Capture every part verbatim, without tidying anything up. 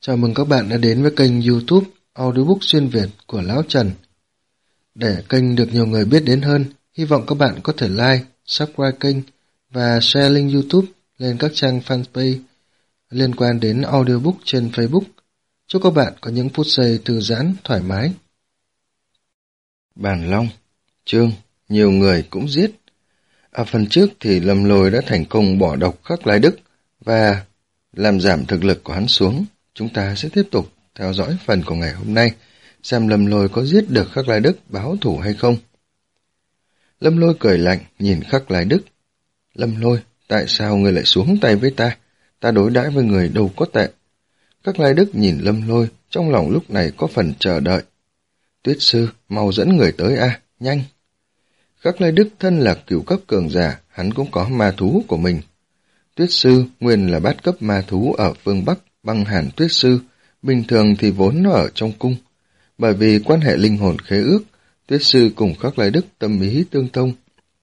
Chào mừng các bạn đã đến với kênh YouTube Audiobook xuyên Việt của Lão Trần. Để kênh được nhiều người biết đến hơn, hy vọng các bạn có thể like, subscribe kênh và share link YouTube lên các trang fanpage liên quan đến audiobook trên Facebook. Chúc các bạn có những phút giây thư giãn, thoải mái. Bàn Long, chương, nhiều người cũng giết. Ở phần trước thì Lâm Lôi đã thành công bỏ độc Khắc Lai Đức và làm giảm thực lực của hắn xuống. Chúng ta sẽ tiếp tục theo dõi phần của ngày hôm nay, xem Lâm Lôi có giết được Khắc Lai Đức báo thù hay không. Lâm Lôi cười lạnh nhìn Khắc Lai Đức. Lâm Lôi, tại sao ngươi lại xuống tay với ta? Ta đối đãi với người đâu có tệ. Khắc Lai Đức nhìn Lâm Lôi, trong lòng lúc này có phần chờ đợi. Tuyết sư, mau dẫn người tới a, nhanh. Khắc Lai Đức thân là cửu cấp cường giả, hắn cũng có ma thú của mình. Tuyết sư nguyên là bát cấp ma thú ở phương Bắc, Băng Hàn Tuyết sư, bình thường thì vốn nó ở trong cung. Bởi vì quan hệ linh hồn khế ước, Tuyết sư cùng Khắc Lai Đức tâm ý tương thông.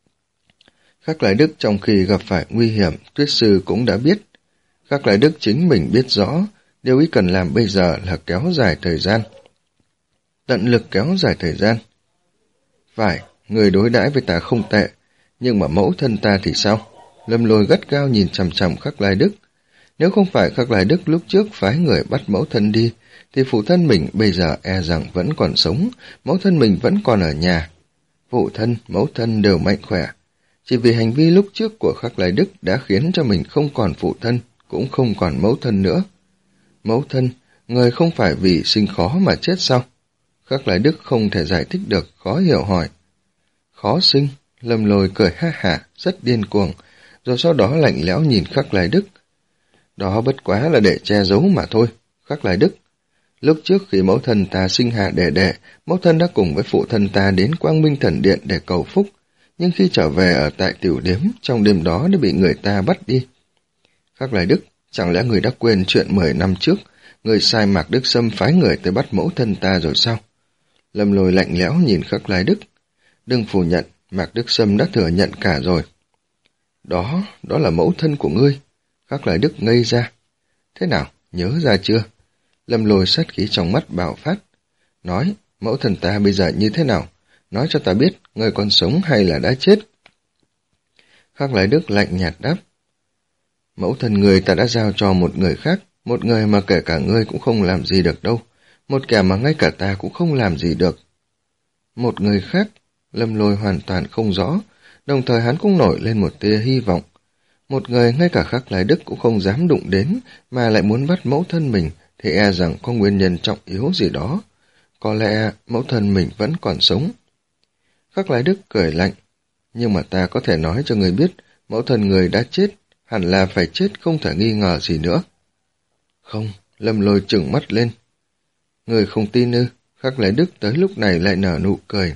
Khắc Lai Đức trong khi gặp phải nguy hiểm, Tuyết sư cũng đã biết. Khắc Lai Đức chính mình biết rõ, điều ý cần làm bây giờ là kéo dài thời gian. Tận lực kéo dài thời gian. Phải, người đối đãi với ta không tệ, nhưng mà mẫu thân ta thì sao? Lâm Lôi gắt gao nhìn chằm chằm Khắc Lai Đức. Nếu không phải Khắc Lai Đức lúc trước phái người bắt mẫu thân đi, thì phụ thân mình bây giờ e rằng vẫn còn sống, mẫu thân mình vẫn còn ở nhà. Phụ thân, mẫu thân đều mạnh khỏe. Chỉ vì hành vi lúc trước của Khắc Lai Đức đã khiến cho mình không còn phụ thân, cũng không còn mẫu thân nữa. Mẫu thân, người không phải vì sinh khó mà chết sao? Khắc Lai Đức không thể giải thích được, khó hiểu hỏi. Khó sinh, Lâm Lôi cười ha hả, rất điên cuồng, rồi sau đó lạnh lẽo nhìn Khắc Lai Đức. Đó bất quá là để che giấu mà thôi, Khắc Lai Đức. Lúc trước khi mẫu thân ta sinh hạ đệ đệ, mẫu thân đã cùng với phụ thân ta đến Quang Minh Thần Điện để cầu phúc, nhưng khi trở về ở tại tiểu điếm, trong đêm đó đã bị người ta bắt đi. Khắc Lai Đức, chẳng lẽ người đã quên chuyện mười năm trước, người sai Mạc Đức Sâm phái người tới bắt mẫu thân ta rồi sao? Lâm Lôi lạnh lẽo nhìn Khắc Lai Đức. Đừng phủ nhận, Mạc Đức Sâm đã thừa nhận cả rồi. Đó, đó là mẫu thân của ngươi. Khắc Lai Đức ngây ra. Thế nào, nhớ ra chưa? Lâm Lôi sát khí trong mắt bạo phát. Nói, mẫu thân ta bây giờ như thế nào? Nói cho ta biết, ngươi còn sống hay là đã chết? Khắc Lai Đức lạnh nhạt đáp. Mẫu thân người ta đã giao cho một người khác, một người mà kể cả ngươi cũng không làm gì được đâu, một kẻ mà ngay cả ta cũng không làm gì được. Một người khác, Lâm Lôi hoàn toàn không rõ, đồng thời hắn cũng nổi lên một tia hy vọng. Một người ngay cả Khắc Lai Đức cũng không dám đụng đến, mà lại muốn bắt mẫu thân mình, thì e rằng có nguyên nhân trọng yếu gì đó. Có lẽ mẫu thân mình vẫn còn sống. Khắc Lai Đức cười lạnh. Nhưng mà ta có thể nói cho người biết, mẫu thân người đã chết, hẳn là phải chết không thể nghi ngờ gì nữa. Không, Lâm Lôi trừng mắt lên. Người không tin ư? Khắc Lai Đức tới lúc này lại nở nụ cười.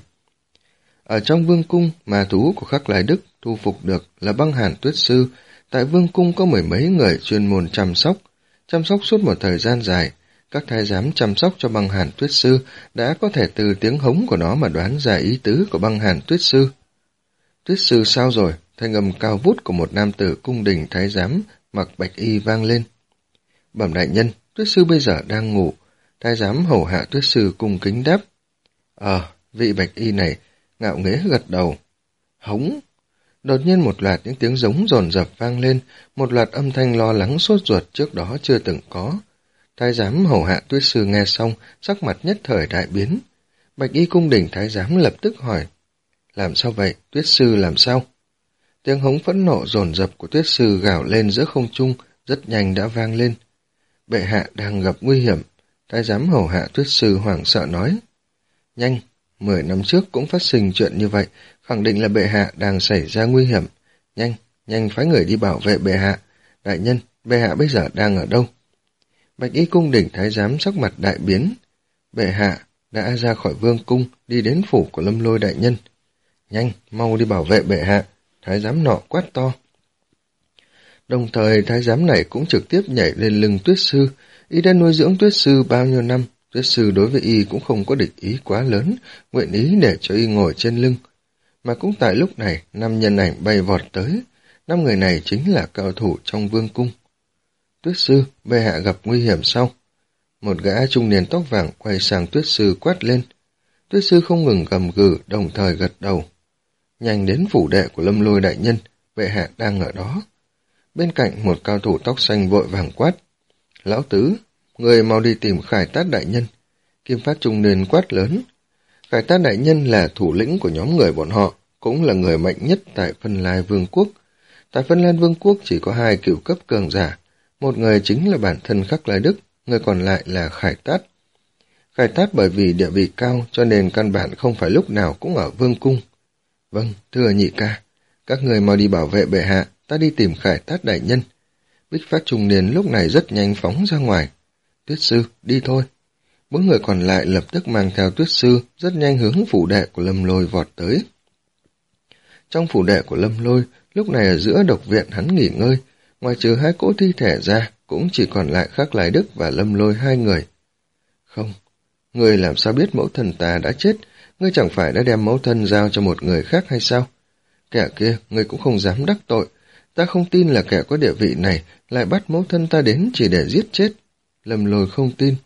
Ở trong vương cung, ma thú của Khắc Lai Đức thu phục được là Băng Hàn Tuyết sư. Tại vương cung có mười mấy người chuyên môn chăm sóc, chăm sóc suốt một thời gian dài. Các thái giám chăm sóc cho Băng Hàn Tuyết sư đã có thể từ tiếng hống của nó mà đoán ra ý tứ của Băng Hàn Tuyết sư. Tuyết sư sao rồi? Thanh âm cao vút của một nam tử cung đình thái giám mặc bạch y vang lên. Bẩm đại nhân, Tuyết sư bây giờ đang ngủ. Thái giám hầu hạ Tuyết sư cung kính đáp. Ờ, vị bạch y này ngạo nghễ gật đầu. Hống! Đột nhiên một loạt những tiếng giống dồn dập vang lên, một loạt âm thanh lo lắng sốt ruột trước đó chưa từng có. Thái giám hầu hạ Tuyết sư nghe xong, sắc mặt nhất thời đại biến. Bạch y cung đình thái giám lập tức hỏi. Làm sao vậy? Tuyết sư làm sao? Tiếng hống phẫn nộ dồn dập của Tuyết sư gào lên giữa không trung, rất nhanh đã vang lên. Bệ hạ đang gặp nguy hiểm. Thái giám hầu hạ Tuyết sư hoảng sợ nói. Nhanh! Mười năm trước cũng phát sinh chuyện như vậy, khẳng định là bệ hạ đang xảy ra nguy hiểm. Nhanh, nhanh phái người đi bảo vệ bệ hạ. Đại nhân, bệ hạ bây giờ đang ở đâu? Bạch y cung đỉnh thái giám sắc mặt đại biến. Bệ hạ đã ra khỏi vương cung, đi đến phủ của Lâm Lôi đại nhân. Nhanh, mau đi bảo vệ bệ hạ. Thái giám nọ quát to. Đồng thời thái giám này cũng trực tiếp nhảy lên lưng Tuyết sư. Y đã nuôi dưỡng Tuyết sư bao nhiêu năm. Tuyết sư đối với y cũng không có địch ý quá lớn, nguyện ý để cho y ngồi trên lưng. Mà cũng tại lúc này, năm nhân ảnh bay vọt tới. Năm người này chính là cao thủ trong vương cung. Tuyết sư, bệ hạ gặp nguy hiểm sao? Một gã trung niên tóc vàng quay sang Tuyết Sư quát lên. Tuyết Sư không ngừng gầm gừ, đồng thời gật đầu. Nhanh đến phủ đệ của Lâm Lôi đại nhân, bệ hạ đang ở đó. Bên cạnh một cao thủ tóc xanh vội vàng quát. Lão tứ, người mau đi tìm Khải Tát đại nhân. Kim Phát trung niên quát lớn. Khải Tát đại nhân là thủ lĩnh của nhóm người bọn họ, cũng là người mạnh nhất tại Phân Lai Vương quốc. Tại Phân Lai Vương quốc chỉ có hai cửu cấp cường giả, một người chính là bản thân Khắc Lai Đức, người còn lại là Khải Tát. Khải Tát bởi vì địa vị cao cho nên căn bản không phải lúc nào cũng ở vương cung. Vâng, thưa nhị ca, các người mau đi bảo vệ bệ hạ, ta đi tìm Khải Tát đại nhân. Bích Phát trung niên lúc này rất nhanh phóng ra ngoài. Tuyết Sư, đi thôi. Bốn người còn lại lập tức mang theo Tuyết Sư, rất nhanh hướng phủ đệ của Lâm Lôi vọt tới. Trong phủ đệ của Lâm Lôi, lúc này ở giữa độc viện hắn nghỉ ngơi, ngoài trừ hai cỗ thi thể ra, cũng chỉ còn lại Khắc Lai Đức và Lâm Lôi hai người. Không, ngươi làm sao biết mẫu thân ta đã chết, ngươi chẳng phải đã đem mẫu thân giao cho một người khác hay sao? Kẻ kia, ngươi cũng không dám đắc tội, ta không tin là kẻ có địa vị này lại bắt mẫu thân ta đến chỉ để giết chết. Lâm Lôi không tin.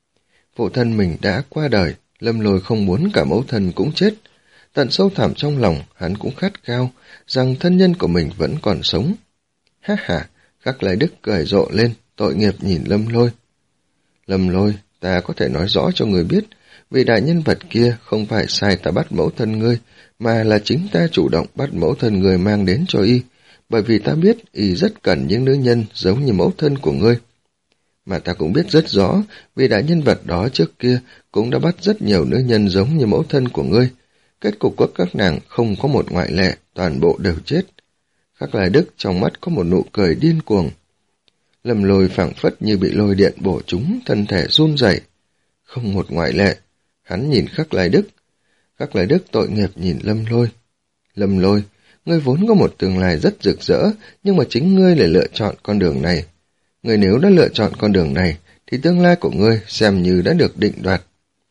Phụ thân mình đã qua đời, Lâm Lôi không muốn cả mẫu thân cũng chết. Tận sâu thẳm trong lòng, hắn cũng khát khao, rằng thân nhân của mình vẫn còn sống. Ha ha, Khắc Lai Đức cười rộ lên, tội nghiệp nhìn Lâm Lôi. Lâm Lôi, ta có thể nói rõ cho người biết, vì đại nhân vật kia không phải sai ta bắt mẫu thân ngươi, mà là chính ta chủ động bắt mẫu thân ngươi mang đến cho y, bởi vì ta biết y rất cần những nữ nhân giống như mẫu thân của ngươi. Mà ta cũng biết rất rõ, vì đại nhân vật đó trước kia cũng đã bắt rất nhiều nữ nhân giống như mẫu thân của ngươi. Kết cục của các nàng không có một ngoại lệ, toàn bộ đều chết. Khắc Lai Đức trong mắt có một nụ cười điên cuồng. Lâm Lôi phảng phất như bị lôi điện bổ trúng, thân thể run rẩy. Không một ngoại lệ, hắn nhìn Khắc Lai Đức. Khắc Lai Đức tội nghiệp nhìn Lâm Lôi. Lâm Lôi, ngươi vốn có một tương lai rất rực rỡ, nhưng mà chính ngươi lại lựa chọn con đường này. Ngươi nếu đã lựa chọn con đường này, thì tương lai của ngươi xem như đã được định đoạt.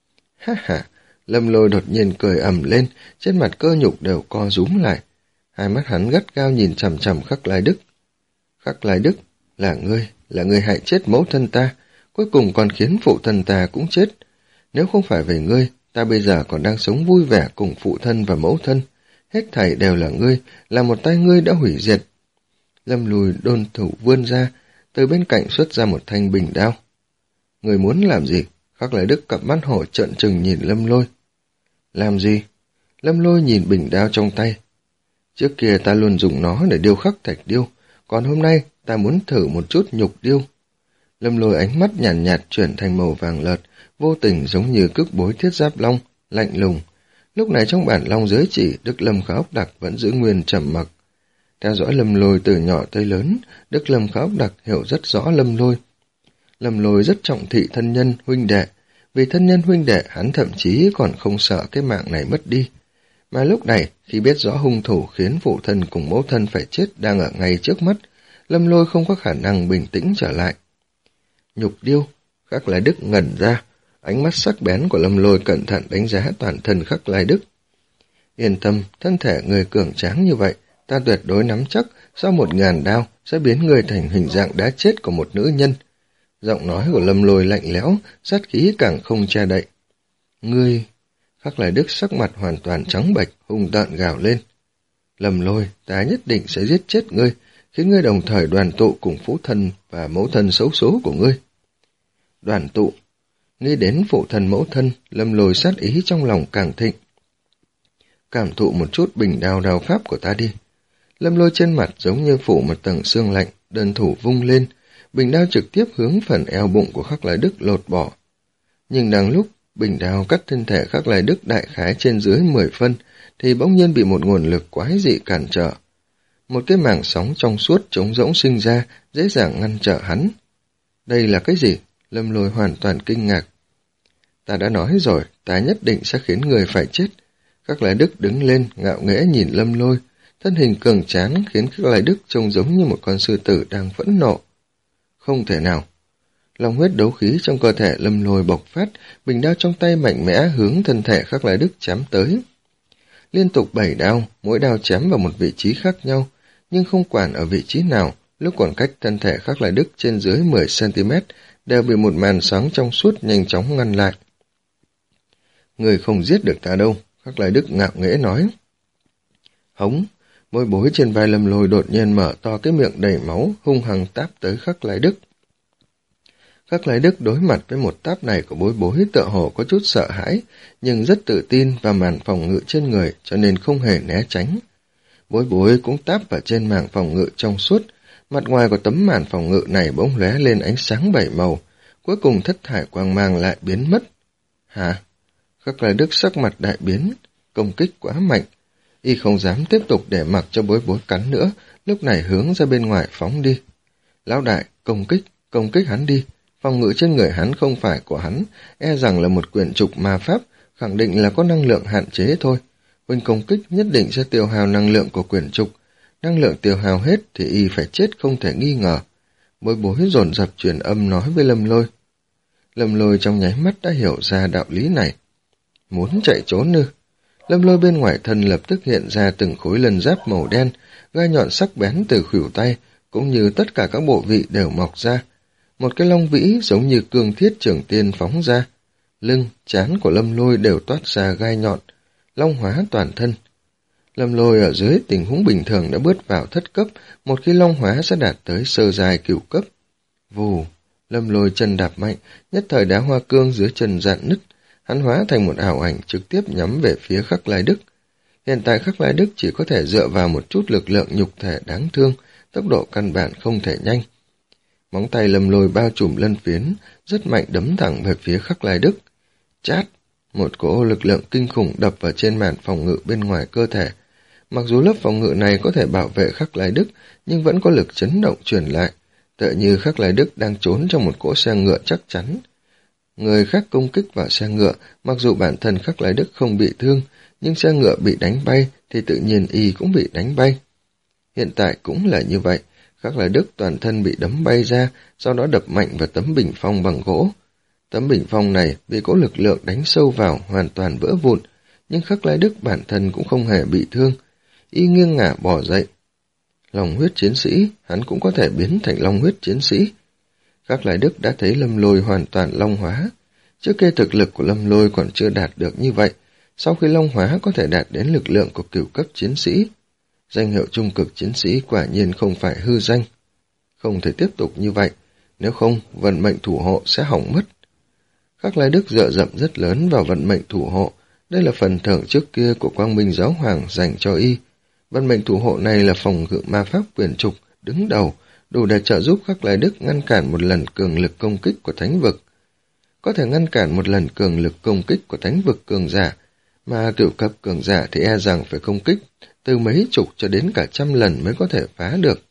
Ha ha, Lâm Lôi đột nhiên cười ầm lên, trên mặt cơ nhục đều co rúm lại. Hai mắt hắn gắt gao nhìn chằm chằm Khắc Lai Đức. Khắc Lai Đức, là ngươi, là ngươi hại chết mẫu thân ta, cuối cùng còn khiến phụ thân ta cũng chết. Nếu không phải về ngươi, ta bây giờ còn đang sống vui vẻ cùng phụ thân và mẫu thân. Hết thảy đều là ngươi, là một tay ngươi đã hủy diệt. Lâm Lôi đôn thủ vươn ra, từ bên cạnh xuất ra một thanh bình đao. Ngươi muốn làm gì? Khắc Lai Đức cặp mắt hổ trợn trừng nhìn Lâm Lôi. Làm gì? Lâm Lôi nhìn bình đao trong tay. Trước kia ta luôn dùng nó để điêu khắc thạch điêu, còn hôm nay ta muốn thử một chút nhục điêu. Lâm Lôi ánh mắt nhàn nhạt, nhạt chuyển thành màu vàng lợt, vô tình giống như cước bối thiết giáp long, lạnh lùng. Lúc này trong bản long giới chỉ, Đức Lâm Khả Ốc Đặc vẫn giữ nguyên trầm mặc. Theo dõi Lâm Lôi từ nhỏ tới lớn, Đức Lâm Khả Ốc Đặc hiểu rất rõ Lâm Lôi. Lâm Lôi rất trọng thị thân nhân, huynh đệ. Vì thân nhân huynh đệ, hắn thậm chí còn không sợ cái mạng này mất đi. Mà lúc này, khi biết rõ hung thủ khiến phụ thân cùng mẫu thân phải chết đang ở ngay trước mắt, Lâm Lôi không có khả năng bình tĩnh trở lại. Nhục điêu, Khắc Lai Đức ngẩn ra, ánh mắt sắc bén của Lâm Lôi cẩn thận đánh giá toàn thân Khắc Lai Đức. Yên tâm, thân thể người cường tráng như vậy, ta tuyệt đối nắm chắc sau một ngàn đao sẽ biến người thành hình dạng đá chết của một nữ nhân. Giọng nói của Lâm Lôi lạnh lẽo, sát khí càng không che đậy. Ngươi... Khắc Lai Đức sắc mặt hoàn toàn trắng bệch, hung tợn gào lên. Lâm Lôi, ta nhất định sẽ giết chết ngươi, khiến ngươi đồng thời đoàn tụ cùng phụ thân và mẫu thân xấu số của ngươi. Đoàn tụ. Nghĩ đến phụ thân mẫu thân, Lâm Lôi sát ý trong lòng càng thịnh. Cảm thụ một chút bình đao đao pháp của ta đi. Lâm Lôi trên mặt giống như phủ một tầng xương lạnh, đơn thủ vung lên, bình đao trực tiếp hướng phần eo bụng của Khắc Lai Đức lột bỏ. Nhưng đang lúc bình đao cắt thân thể Khắc Lai Đức đại khái trên dưới mười phân, thì bỗng nhiên bị một nguồn lực quái dị cản trở. Một cái mảng sóng trong suốt trống rỗng sinh ra, dễ dàng ngăn trở hắn. Đây là cái gì? Lâm Lôi hoàn toàn kinh ngạc. Ta đã nói rồi, ta nhất định sẽ khiến người phải chết. Khắc Lai Đức đứng lên, ngạo nghễ nhìn Lâm Lôi, thân hình cường tráng khiến Khắc Lai Đức trông giống như một con sư tử đang phẫn nộ. Không thể nào. Lòng huyết đấu khí trong cơ thể Lâm Lôi bộc phát, bình đao trong tay mạnh mẽ hướng thân thể Khắc Lai Đức chém tới. Liên tục bảy đao, mỗi đao chém vào một vị trí khác nhau, nhưng không quản ở vị trí nào, lúc còn cách thân thể Khắc Lai Đức trên dưới mười xăng-ti-mét, đều bị một màn sáng trong suốt nhanh chóng ngăn lại. Người không giết được ta đâu, Khắc Lai Đức ngạo nghễ nói. Hống, bối bối trên vai Lâm Lôi đột nhiên mở to cái miệng đầy máu, hung hăng táp tới Khắc Lai Đức. Khắc Lai Đức đối mặt với một táp này của bối bối tựa hồ có chút sợ hãi, nhưng rất tự tin vào màn phòng ngự trên người cho nên không hề né tránh. Bối bối cũng táp vào trên màn phòng ngự trong suốt, mặt ngoài của tấm màn phòng ngự này bỗng lóe lên ánh sáng bảy màu, cuối cùng thất thải quang mang lại biến mất. Hả? Khắc Lai Đức sắc mặt đại biến, công kích quá mạnh, y không dám tiếp tục để mặc cho bối bối cắn nữa, lúc này hướng ra bên ngoài phóng đi. Lão đại, công kích, công kích hắn đi, phòng ngự trên người hắn không phải của hắn, e rằng là một quyển trục ma pháp, khẳng định là có năng lượng hạn chế thôi. Huynh công kích nhất định sẽ tiêu hao năng lượng của quyển trục, năng lượng tiêu hao hết thì y phải chết không thể nghi ngờ. Bối bối dồn dập truyền âm nói với Lâm Lôi. Lâm Lôi trong nháy mắt đã hiểu ra đạo lý này. Muốn chạy trốn ư? Lâm Lôi bên ngoài thân lập tức hiện ra từng khối lân giáp màu đen, gai nhọn sắc bén từ khuỷu tay, cũng như tất cả các bộ vị đều mọc ra. Một cái long vĩ giống như cương thiết trường tiên phóng ra. Lưng, trán của Lâm Lôi đều toát ra gai nhọn, long hóa toàn thân. Lâm Lôi ở dưới tình huống bình thường đã bước vào thất cấp, một khi long hóa sẽ đạt tới sơ giai cửu cấp. Vù, Lâm Lôi chân đạp mạnh, nhất thời đá hoa cương dưới chân rạn nứt, hắn hóa thành một ảo ảnh trực tiếp nhắm về phía Khắc Lai Đức. Hiện tại Khắc Lai Đức chỉ có thể dựa vào một chút lực lượng nhục thể đáng thương, tốc độ căn bản không thể nhanh. Móng tay Lâm Lôi bao trùm lân phiến, rất mạnh đấm thẳng về phía Khắc Lai Đức. Chát, một cỗ lực lượng kinh khủng đập vào trên màn phòng ngự bên ngoài cơ thể. Mặc dù lớp phòng ngự này có thể bảo vệ Khắc Lai Đức, nhưng vẫn có lực chấn động truyền lại, tựa như Khắc Lai Đức đang trốn trong một cỗ xe ngựa chắc chắn. Người khác công kích vào xe ngựa, mặc dù bản thân Khắc Lai Đức không bị thương, nhưng xe ngựa bị đánh bay thì tự nhiên y cũng bị đánh bay. Hiện tại cũng là như vậy, Khắc Lai Đức toàn thân bị đấm bay ra, sau đó đập mạnh vào tấm bình phong bằng gỗ. Tấm bình phong này bị cỗ lực lượng đánh sâu vào hoàn toàn vỡ vụn, nhưng Khắc Lai Đức bản thân cũng không hề bị thương, y nghiêng ngả bò dậy. Long huyết chiến sĩ, hắn cũng có thể biến thành long huyết chiến sĩ. Khắc Lai Đức đã thấy Lâm Lôi hoàn toàn long hóa. Trước kia thực lực của Lâm Lôi còn chưa đạt được như vậy, sau khi long hóa có thể đạt đến lực lượng của cửu cấp chiến sĩ. Danh hiệu trung cực chiến sĩ quả nhiên không phải hư danh. Không thể tiếp tục như vậy, nếu không vận mệnh thủ hộ sẽ hỏng mất. Khắc Lai Đức dựa dẫm rất lớn vào vận mệnh thủ hộ, đây là phần thưởng trước kia của Quang Minh Giáo Hoàng dành cho y. Vận mệnh thủ hộ này là phòng ngự ma pháp quyền trục, đứng đầu, đủ để trợ giúp Khắc Lai Đức ngăn cản một lần cường lực công kích của thánh vực. Có thể ngăn cản một lần cường lực công kích của thánh vực cường giả, mà cửu cấp cường giả thì e rằng phải công kích từ mấy chục cho đến cả trăm lần mới có thể phá được.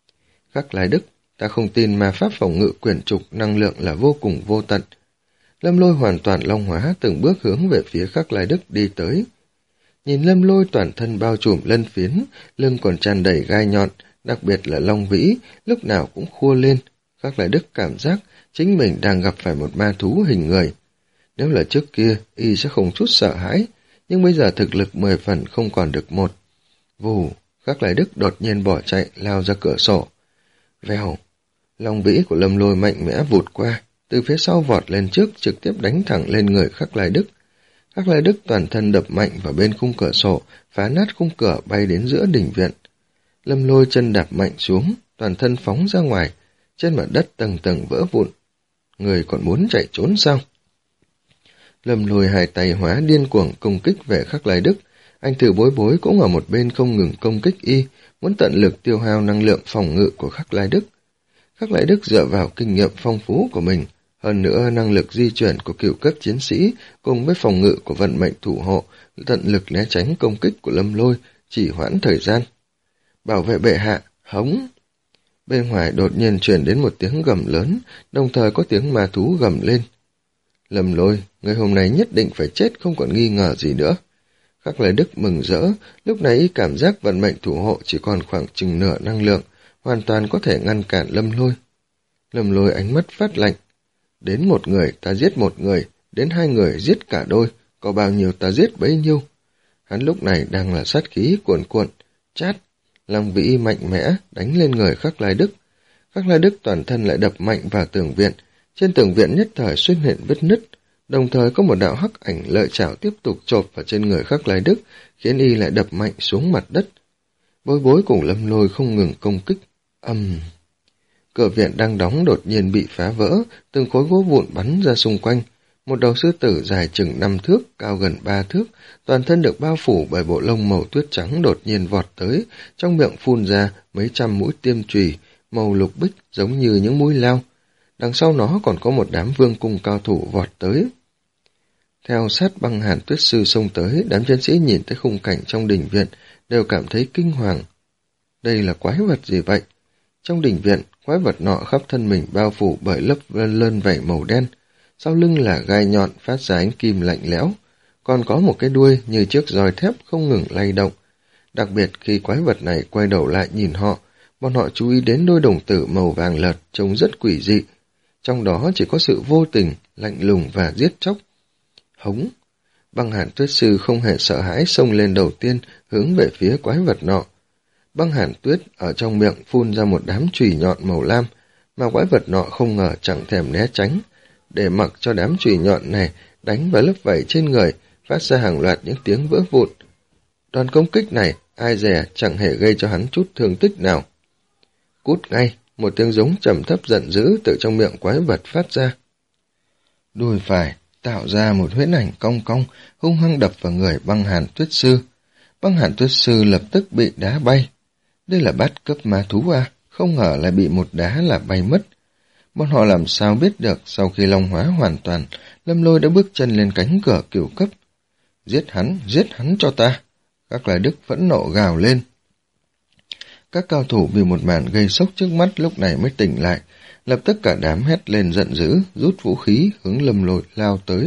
Khắc Lai Đức, ta không tin ma pháp phòng ngự quyền trục năng lượng là vô cùng vô tận. Lâm Lôi hoàn toàn long hóa từng bước hướng về phía Khắc Lai Đức đi tới. Nhìn Lâm Lôi toàn thân bao trùm lân phiến, lưng còn tràn đầy gai nhọn, đặc biệt là long vĩ, lúc nào cũng khua lên. Khắc Lai Đức cảm giác chính mình đang gặp phải một ma thú hình người. Nếu là trước kia, y sẽ không chút sợ hãi, nhưng bây giờ thực lực mười phần không còn được một. Vù, Khắc Lai Đức đột nhiên bỏ chạy, lao ra cửa sổ. Vèo, long vĩ của Lâm Lôi mạnh mẽ vụt qua, từ phía sau vọt lên trước trực tiếp đánh thẳng lên người Khắc Lai Đức. Khắc Lai Đức toàn thân đập mạnh vào bên khung cửa sổ, phá nát khung cửa bay đến giữa đình viện. Lâm Lôi chân đạp mạnh xuống, toàn thân phóng ra ngoài, trên mặt đất tầng tầng vỡ vụn. Người còn muốn chạy trốn sao? Lâm Lôi hai tay hóa điên cuồng công kích về Khắc Lai Đức, anh Tử Bối Bối cũng ở một bên không ngừng công kích y, muốn tận lực tiêu hao năng lượng phòng ngự của Khắc Lai Đức. Khắc Lai Đức dựa vào kinh nghiệm phong phú của mình, hơn nữa năng lực di chuyển của cửu cấp chiến sĩ cùng với phòng ngự của vận mệnh thủ hộ, tận lực né tránh công kích của Lâm Lôi, chỉ hoãn thời gian. Bảo vệ bệ hạ, hống! Bên ngoài đột nhiên truyền đến một tiếng gầm lớn, đồng thời có tiếng ma thú gầm lên. Lâm Lôi, người hôm nay nhất định phải chết không còn nghi ngờ gì nữa. Khắc Lai Đức mừng rỡ, lúc này cảm giác vận mệnh thủ hộ chỉ còn khoảng chừng nửa năng lượng, hoàn toàn có thể ngăn cản Lâm Lôi. Lâm Lôi ánh mắt phát lạnh. Đến một người ta giết một người, đến hai người giết cả đôi, có bao nhiêu ta giết bấy nhiêu. Hắn lúc này đang là sát khí cuồn cuộn, chát, long vĩ mạnh mẽ đánh lên người Khắc Lai Đức. Khắc Lai Đức toàn thân lại đập mạnh vào tường viện, trên tường viện nhất thời xuất hiện vết nứt, đồng thời có một đạo hắc ảnh lợi chảo tiếp tục chộp vào trên người Khắc Lai Đức, khiến y lại đập mạnh xuống mặt đất. Bối Bối cùng Lâm Lôi không ngừng công kích. Ầm! Um. Cửa viện đang đóng đột nhiên bị phá vỡ, từng khối gỗ vụn bắn ra xung quanh. Một đầu sư tử dài chừng năm thước, cao gần ba thước, toàn thân được bao phủ bởi bộ lông màu tuyết trắng đột nhiên vọt tới, trong miệng phun ra mấy trăm mũi tiêm chùy màu lục bích giống như những mũi lao. Đằng sau nó còn có một đám vương cung cao thủ vọt tới. Theo sát Băng Hàn Tuyết Sư xông tới, đám chiến sĩ nhìn thấy khung cảnh trong đình viện đều cảm thấy kinh hoàng. Đây là quái vật gì vậy? Trong đình viện, quái vật nọ khắp thân mình bao phủ bởi lớp lơn vảy màu đen, sau lưng là gai nhọn phát ra ánh kim lạnh lẽo, còn có một cái đuôi như chiếc roi thép không ngừng lay động. Đặc biệt khi quái vật này quay đầu lại nhìn họ, bọn họ chú ý đến đôi đồng tử màu vàng lợt trông rất quỷ dị, trong đó chỉ có sự vô tình, lạnh lùng và giết chóc. Hống! Băng Hàn Tuyết Sư không hề sợ hãi xông lên đầu tiên hướng về phía quái vật nọ. Băng Hàn Tuyết ở trong miệng phun ra một đám chùy nhọn màu lam, mà quái vật nọ không ngờ chẳng thèm né tránh, để mặc cho đám chùy nhọn này đánh vào lớp vảy trên người, phát ra hàng loạt những tiếng vỡ vụn. Đòn công kích này, ai dè chẳng hề gây cho hắn chút thương tích nào. Cút ngay! Một tiếng giống trầm thấp giận dữ từ trong miệng quái vật phát ra. Đùi phải tạo ra một huyễn ảnh cong cong, hung hăng đập vào người Băng Hàn Tuyết Sư. Băng Hàn Tuyết Sư lập tức bị đá bay. Đây là bát cấp ma thú à? Không ngờ lại bị một đá là bay mất. Bọn họ làm sao biết được sau khi long hóa hoàn toàn, Lâm Lôi đã bước chân lên cánh cửa cửu cấp. Giết hắn, giết hắn cho ta! Khắc Lai Đức phẫn nộ gào lên. Các cao thủ bị một màn gây sốc trước mắt lúc này mới tỉnh lại, lập tức cả đám hét lên giận dữ, rút vũ khí hướng Lâm Lôi lao tới.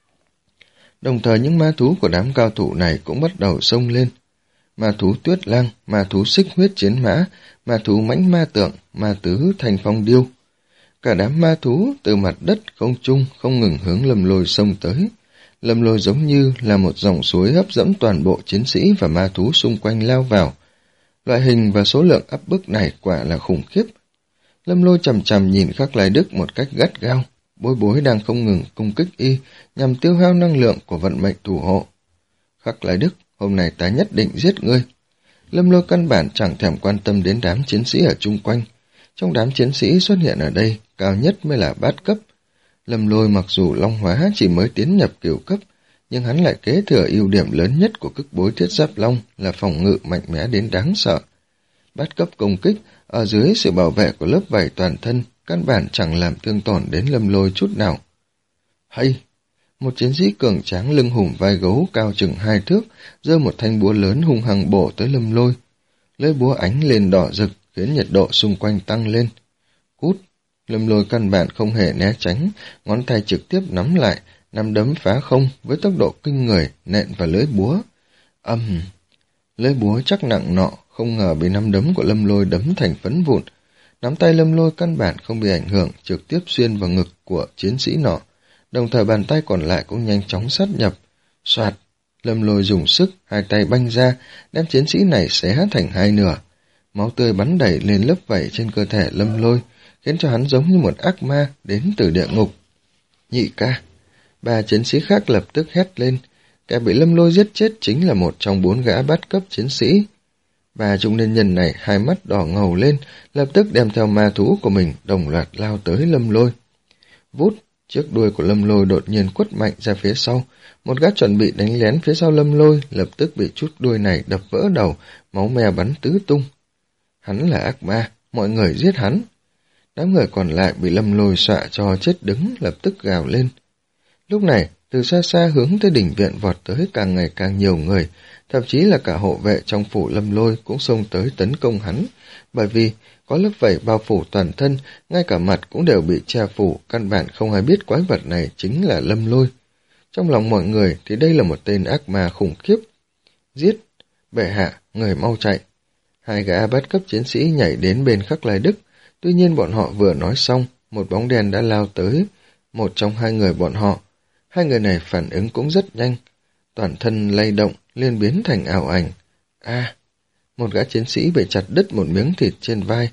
Đồng thời những ma thú của đám cao thủ này cũng bắt đầu xông lên. Ma thú Tuyết Lang, ma thú Xích Huyết Chiến Mã, ma thú Mãnh Ma Tượng, ma tứ Thanh Phong Điêu. Cả đám ma thú từ mặt đất không trung không ngừng hướng Lâm Lôi xông tới. Lâm Lôi giống như là một dòng suối hấp dẫn toàn bộ chiến sĩ và ma thú xung quanh lao vào. Loại hình và số lượng áp bức này quả là khủng khiếp. Lâm Lôi chằm chằm nhìn Khắc Lai Đức một cách gắt gao. Bối Bối đang không ngừng công kích y nhằm tiêu hao năng lượng của vận mệnh thủ hộ. Khắc Lai Đức, hôm nay ta nhất định giết ngươi. Lâm Lôi căn bản chẳng thèm quan tâm đến đám chiến sĩ ở chung quanh. Trong đám chiến sĩ xuất hiện ở đây, cao nhất mới là bát cấp. Lâm Lôi mặc dù long hóa chỉ mới tiến nhập cửu cấp, nhưng hắn lại kế thừa ưu điểm lớn nhất của Cực Bối Thiết Giáp Long là phòng ngự mạnh mẽ đến đáng sợ. Bát cấp công kích, ở dưới sự bảo vệ của lớp vảy toàn thân, căn bản chẳng làm thương tổn đến Lâm Lôi chút nào. Hay! Một chiến sĩ cường tráng lưng hùm vai gấu cao chừng hai thước, giơ một thanh búa lớn hung hăng bổ tới Lâm Lôi. Lưỡi búa ánh lên đỏ rực, khiến nhiệt độ xung quanh tăng lên. Cút! Lâm Lôi căn bản không hề né tránh, ngón tay trực tiếp nắm lại, nắm đấm phá không với tốc độ kinh người nện vào lưỡi búa. Âm! Um, lưỡi búa chắc nặng nọ, không ngờ bị nắm đấm của Lâm Lôi đấm thành phấn vụn. Nắm tay Lâm Lôi căn bản không bị ảnh hưởng, trực tiếp xuyên vào ngực của chiến sĩ nọ. Đồng thời bàn tay còn lại cũng nhanh chóng sát nhập. Soạt! Lâm Lôi dùng sức, hai tay banh ra, đem chiến sĩ này xé thành hai nửa. Máu tươi bắn đẩy lên lớp vảy trên cơ thể Lâm Lôi, khiến cho hắn giống như một ác ma đến từ địa ngục. Nhị ca! Ba chiến sĩ khác lập tức hét lên. Kẻ bị Lâm Lôi giết chết chính là một trong bốn gã bát cấp chiến sĩ. Ba trung niên nhân này hai mắt đỏ ngầu lên, lập tức đem theo ma thú của mình đồng loạt lao tới Lâm Lôi. Vút! Chiếc đuôi của Lâm Lôi đột nhiên quất mạnh ra phía sau. Một gã chuẩn bị đánh lén phía sau Lâm Lôi lập tức bị chút đuôi này đập vỡ đầu, máu me bắn tứ tung. Hắn là ác ma, mọi người giết hắn. Đám người còn lại bị Lâm Lôi xọa cho chết đứng, lập tức gào lên. Lúc này, từ xa xa hướng tới đỉnh viện vọt tới càng ngày càng nhiều người, thậm chí là cả hộ vệ trong phủ Lâm Lôi cũng xông tới tấn công hắn, bởi vì có lớp vảy bao phủ toàn thân, ngay cả mặt cũng đều bị che phủ, căn bản không ai biết quái vật này chính là Lâm Lôi. Trong lòng mọi người thì đây là một tên ác ma khủng khiếp. Giết! Bệ hạ, người mau chạy! Hai gã bát cấp chiến sĩ nhảy đến bên Khắc Lai Đức, tuy nhiên bọn họ vừa nói xong, một bóng đen đã lao tới, một trong hai người bọn họ. Hai người này phản ứng cũng rất nhanh, toàn thân lay động, liền biến thành ảo ảnh. A! Một gã chiến sĩ bị chặt đứt một miếng thịt trên vai,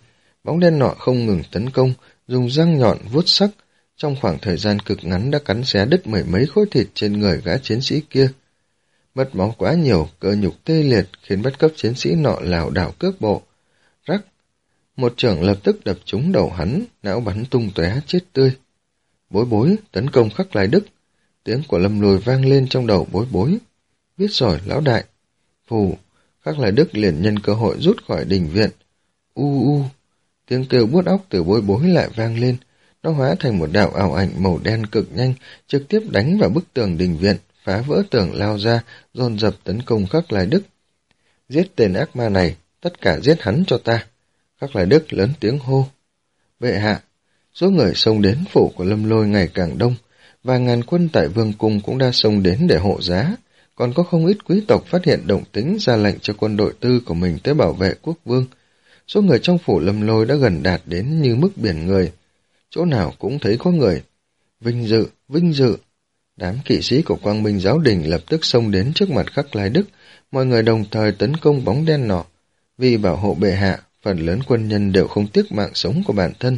Bóng đen nọ không ngừng tấn công, dùng răng nhọn vuốt sắc, trong khoảng thời gian cực ngắn đã cắn xé đứt mười mấy khối thịt trên người gã chiến sĩ kia. Mất máu quá nhiều, cơ nhục tê liệt khiến bất cấp chiến sĩ nọ lảo đảo cước bộ. Rắc, một chưởng lập tức đập trúng đầu hắn, não bắn tung tóe chết tươi. Bối bối tấn công Khắc Lai Đức. Tiếng của Lâm Lôi vang lên trong đầu bối bối. Biết rồi, lão đại. Phù, Khắc Lai Đức liền nhân cơ hội rút khỏi đình viện. U u, tiếng kêu buốt óc từ bối bối lại vang lên. Nó hóa thành một đạo ảo ảnh màu đen cực nhanh, trực tiếp đánh vào bức tường đình viện, phá vỡ tường lao ra, dồn dập tấn công Khắc Lai Đức. Giết tên ác ma này, tất cả giết hắn cho ta. Khắc Lai Đức lớn tiếng hô. Bệ hạ, số người xông đến phủ của Lâm Lôi ngày càng đông, và ngàn quân tại vương cung cũng đã xông đến để hộ giá. Còn có không ít quý tộc phát hiện động tĩnh ra lệnh cho quân đội tư của mình tới bảo vệ quốc vương. Số người trong phủ Lâm Lôi đã gần đạt đến như mức biển người. Chỗ nào cũng thấy có người. Vinh dự, vinh dự. Đám kỵ sĩ của Quang Minh giáo đình lập tức xông đến trước mặt Khắc Lai Đức. Mọi người đồng thời tấn công bóng đen nọ. Vì bảo hộ bệ hạ, phần lớn quân nhân đều không tiếc mạng sống của bản thân.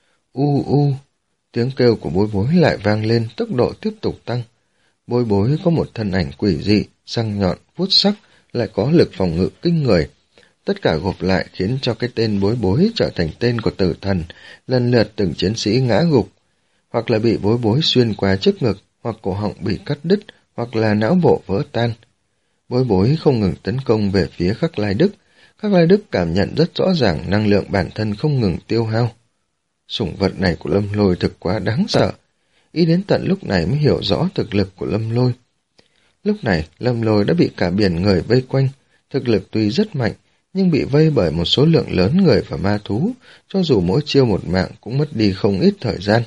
U u, tiếng kêu của bối bối lại vang lên, tốc độ tiếp tục tăng. Bối bối có một thân ảnh quỷ dị, răng nhọn, vuốt sắc, lại có lực phòng ngự kinh người. Tất cả gộp lại khiến cho cái tên bối bối trở thành tên của tử thần, lần lượt từng chiến sĩ ngã gục, hoặc là bị bối bối xuyên qua trước ngực, hoặc cổ họng bị cắt đứt, hoặc là não bộ vỡ tan. Bối bối không ngừng tấn công về phía Khắc Lai Đức. Khắc Lai Đức cảm nhận rất rõ ràng năng lượng bản thân không ngừng tiêu hao. Sủng vật này của Lâm Lôi thực quá đáng sợ. Y đến tận lúc này mới hiểu rõ thực lực của Lâm Lôi. Lúc này, Lâm Lôi đã bị cả biển người vây quanh. Thực lực tuy rất mạnh, nhưng bị vây bởi một số lượng lớn người và ma thú, cho dù mỗi chiêu một mạng cũng mất đi không ít thời gian.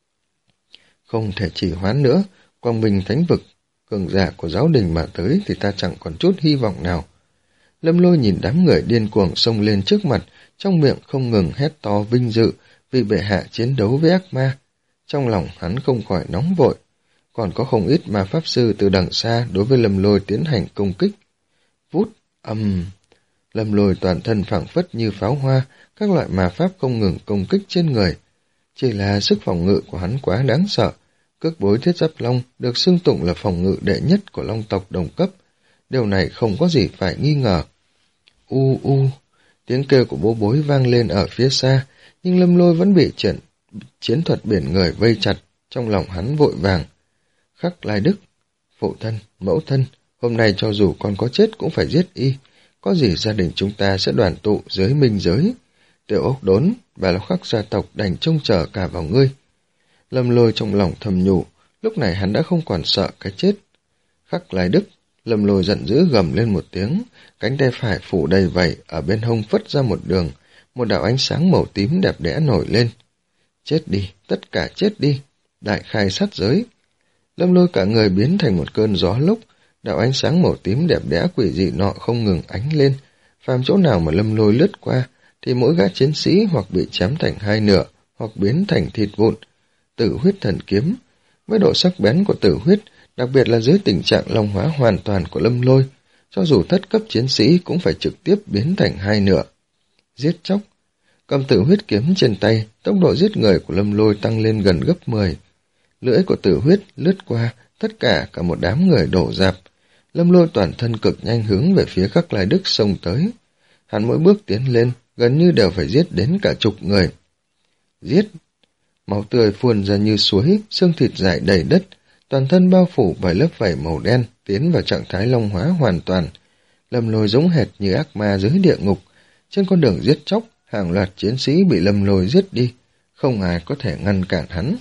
Không thể trì hoãn nữa, Quang Minh Thánh Vực, cường giả của giáo đình mà tới thì ta chẳng còn chút hy vọng nào. Lâm Lôi nhìn đám người điên cuồng xông lên trước mặt, trong miệng không ngừng hét to vinh dự vì bệ hạ chiến đấu với ác ma. Trong lòng hắn không khỏi nóng vội, còn có không ít ma pháp sư từ đằng xa đối với Lâm Lôi tiến hành công kích. Vút, âm... Lâm Lôi toàn thân phảng phất như pháo hoa, các loại ma pháp không ngừng công kích trên người. Chỉ là sức phòng ngự của hắn quá đáng sợ. Cước bối thiết giáp long được xưng tụng là phòng ngự đệ nhất của long tộc đồng cấp. Điều này không có gì phải nghi ngờ. U u, tiếng kêu của bố bối vang lên ở phía xa, nhưng Lâm Lôi vẫn bị triển, chiến thuật biển người vây chặt, trong lòng hắn vội vàng. Khắc Lai Đức, phụ thân, mẫu thân, hôm nay cho dù con có chết cũng phải giết y. Có gì gia đình chúng ta sẽ đoàn tụ dưới minh giới. Tiểu ốc đốn, bà lão Khắc gia tộc đành trông chờ cả vào ngươi. Lâm Lôi trong lòng thầm nhủ, lúc này hắn đã không còn sợ cái chết. Khắc Lai Đức, Lâm Lôi giận dữ gầm lên một tiếng, cánh tay phải phủ đầy vảy, ở bên hông phất ra một đường, một đạo ánh sáng màu tím đẹp đẽ nổi lên. Chết đi, tất cả chết đi, đại khai sát giới. Lâm Lôi cả người biến thành một cơn gió lốc, đạo ánh sáng màu tím đẹp đẽ quỷ dị nọ không ngừng ánh lên, phàm chỗ nào mà Lâm Lôi lướt qua, thì mỗi gã chiến sĩ hoặc bị chém thành hai nửa, hoặc biến thành thịt vụn. Tử huyết thần kiếm, với độ sắc bén của tử huyết, đặc biệt là dưới tình trạng long hóa hoàn toàn của Lâm Lôi, cho dù thất cấp chiến sĩ cũng phải trực tiếp biến thành hai nửa. Giết chóc, cầm tử huyết kiếm trên tay, tốc độ giết người của Lâm Lôi tăng lên gần gấp mười. Lưỡi của tử huyết lướt qua, tất cả cả một đám người đổ rạp. Lâm Lôi toàn thân cực nhanh hướng về phía Khắc Lai Đức xông tới. Hắn mỗi bước tiến lên, gần như đều phải giết đến cả chục người. Giết! Máu tươi phun ra như suối, xương thịt rải đầy đất, toàn thân bao phủ bởi lớp vảy màu đen, tiến vào trạng thái long hóa hoàn toàn. Lâm Lôi giống hệt như ác ma dưới địa ngục. Trên con đường giết chóc, hàng loạt chiến sĩ bị Lâm Lôi giết đi, không ai có thể ngăn cản hắn.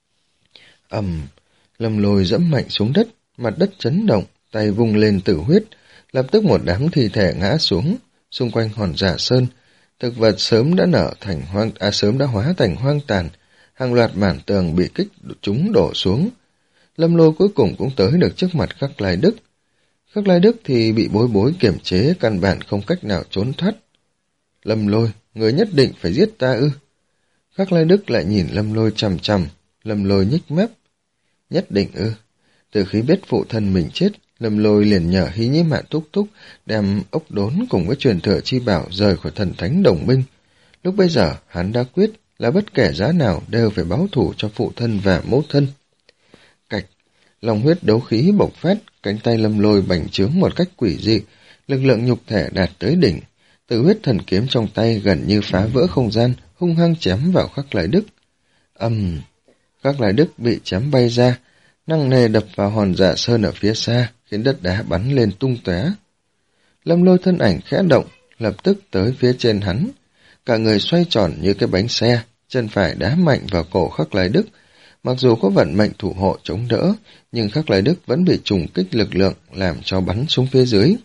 Ầm, Lâm Lôi dẫm mạnh xuống đất, mặt đất chấn động, tay vung lên tử huyết, lập tức một đám thi thể ngã xuống, xung quanh hòn giả sơn, thực vật sớm đã nở thành hoang, à sớm đã hóa thành hoang tàn, hàng loạt mảng tường bị kích chúng đổ xuống. Lâm Lôi cuối cùng cũng tới được trước mặt Khắc Lai Đức. Khắc Lai Đức thì bị bối bối kiềm chế, căn bản không cách nào trốn thoát. Lâm Lôi, người nhất định phải giết ta ư? Khắc Lai Đức lại nhìn Lâm Lôi chằm chằm, Lâm Lôi nhích mép. Nhất định ư? Từ khi biết phụ thân mình chết, Lâm Lôi liền nhờ Hy Nhĩ Mạn Túc Túc đem ốc đốn cùng với truyền thừa chi bảo rời khỏi thần thánh đồng minh. Lúc bây giờ, hắn đã quyết là bất kể giá nào đều phải báo thù cho phụ thân và mẫu thân. Cạch, lòng huyết đấu khí bộc phát, cánh tay Lâm Lôi bành trướng một cách quỷ dị, lực lượng nhục thể đạt tới đỉnh. Tự huyết thần kiếm trong tay gần như phá vỡ không gian, hung hăng chém vào Khắc Lại Đức. Ầm, Khắc Lại Đức bị chém bay ra, nặng nề đập vào hòn Dạ Sơn ở phía xa, khiến đất đá bắn lên tung tóe. Lâm Lôi thân ảnh khẽ động, lập tức tới phía trên hắn. Cả người xoay tròn như cái bánh xe, chân phải đá mạnh vào cổ Khắc Lại Đức. Mặc dù có vận mệnh thủ hộ chống đỡ, nhưng Khắc Lại Đức vẫn bị trùng kích lực lượng làm cho bắn xuống phía dưới.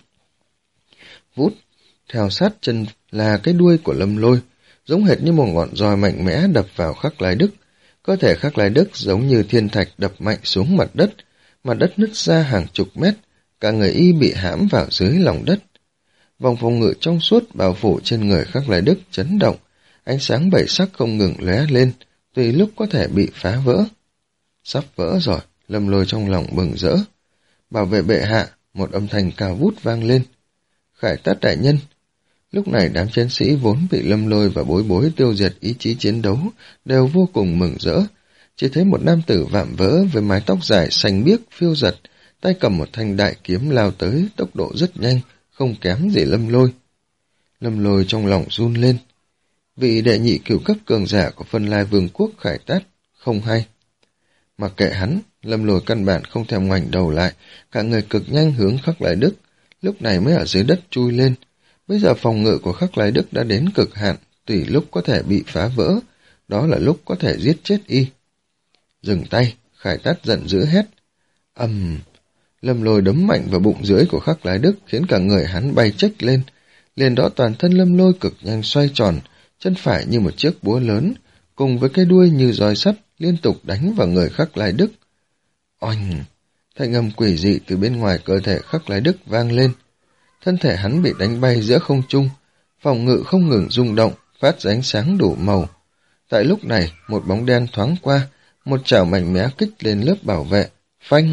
Vút, theo sát chân là cái đuôi của Lâm Lôi, giống hệt như một ngọn roi mạnh mẽ đập vào Khắc Lại Đức. Cơ thể Khắc Lại Đức giống như thiên thạch đập mạnh xuống mặt đất, mặt đất nứt ra hàng chục mét, cả người y bị hãm vào dưới lòng đất. Vòng phòng ngự trong suốt bao phủ trên người Khắc Lại Đức chấn động, ánh sáng bảy sắc không ngừng lóe lên, tùy lúc có thể bị phá vỡ. Sắp vỡ rồi, Lâm Lôi trong lòng bừng rỡ. Bảo vệ bệ hạ, một âm thanh cao vút vang lên. Khải Tát đại nhân. Lúc này đám chiến sĩ vốn bị Lâm Lôi và Bối Bối tiêu diệt ý chí chiến đấu đều vô cùng mừng rỡ. Chỉ thấy một nam tử vạm vỡ với mái tóc dài xanh biếc phiêu giật, tay cầm một thanh đại kiếm lao tới, tốc độ rất nhanh, không kém gì Lâm Lôi. Lâm Lôi trong lòng run lên. Vị đệ nhị cửu cấp cường giả của Phân Lai Vương quốc Khải Tát không hay. Mặc kệ hắn, Lâm Lôi căn bản không thèm ngoảnh đầu lại, cả người cực nhanh hướng Khắc Lại Đức, lúc này mới ở dưới đất chui lên. Bây giờ phòng ngự của Khắc Lại Đức đã đến cực hạn, tùy lúc có thể bị phá vỡ, đó là lúc có thể giết chết y. Dừng tay, Khải Tát giận dữ hét. Ầm, Lâm Lôi đấm mạnh vào bụng dưới của Khắc Lại Đức, khiến cả người hắn bay chếch lên. Liền đó toàn thân Lâm Lôi cực nhanh xoay tròn, chân phải như một chiếc búa lớn, cùng với cái đuôi như roi sắt liên tục đánh vào người Khắc Lại Đức. Oanh! Thanh âm quỷ dị từ bên ngoài cơ thể Khắc Lại Đức vang lên. Thân thể hắn bị đánh bay giữa không trung, phòng ngự không ngừng rung động, phát ra ánh sáng đủ màu. Tại lúc này, một bóng đen thoáng qua, một chảo mạnh mẽ kích lên lớp bảo vệ, phanh!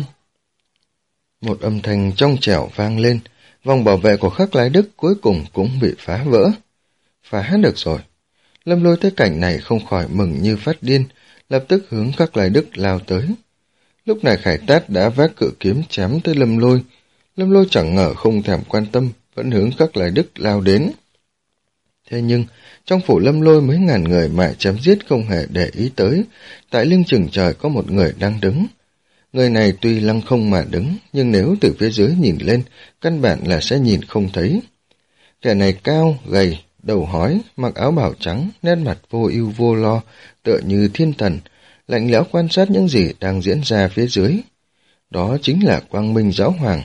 Một âm thanh trong trẻo vang lên, vòng bảo vệ của Khắc Lại Đức cuối cùng cũng bị phá vỡ. Phá được rồi. Lâm Lôi thấy cảnh này không khỏi mừng như phát điên, lập tức hướng Khắc Lại Đức lao tới. Lúc này Khải Tát đã vác cự kiếm chém tới Lâm Lôi. Lâm Lôi chẳng ngờ không thèm quan tâm, vẫn hướng Khắc Lại Đức lao đến. Thế nhưng, trong phủ Lâm Lôi mấy ngàn người mà chém giết không hề để ý tới, tại lưng chừng trời có một người đang đứng. Người này tuy lăng không mà đứng, nhưng nếu từ phía dưới nhìn lên, căn bản là sẽ nhìn không thấy. Kẻ này cao, gầy, đầu hói, mặc áo bào trắng, nét mặt vô ưu vô lo, tựa như thiên thần, lạnh lẽo quan sát những gì đang diễn ra phía dưới. Đó chính là Quang Minh Giáo Hoàng.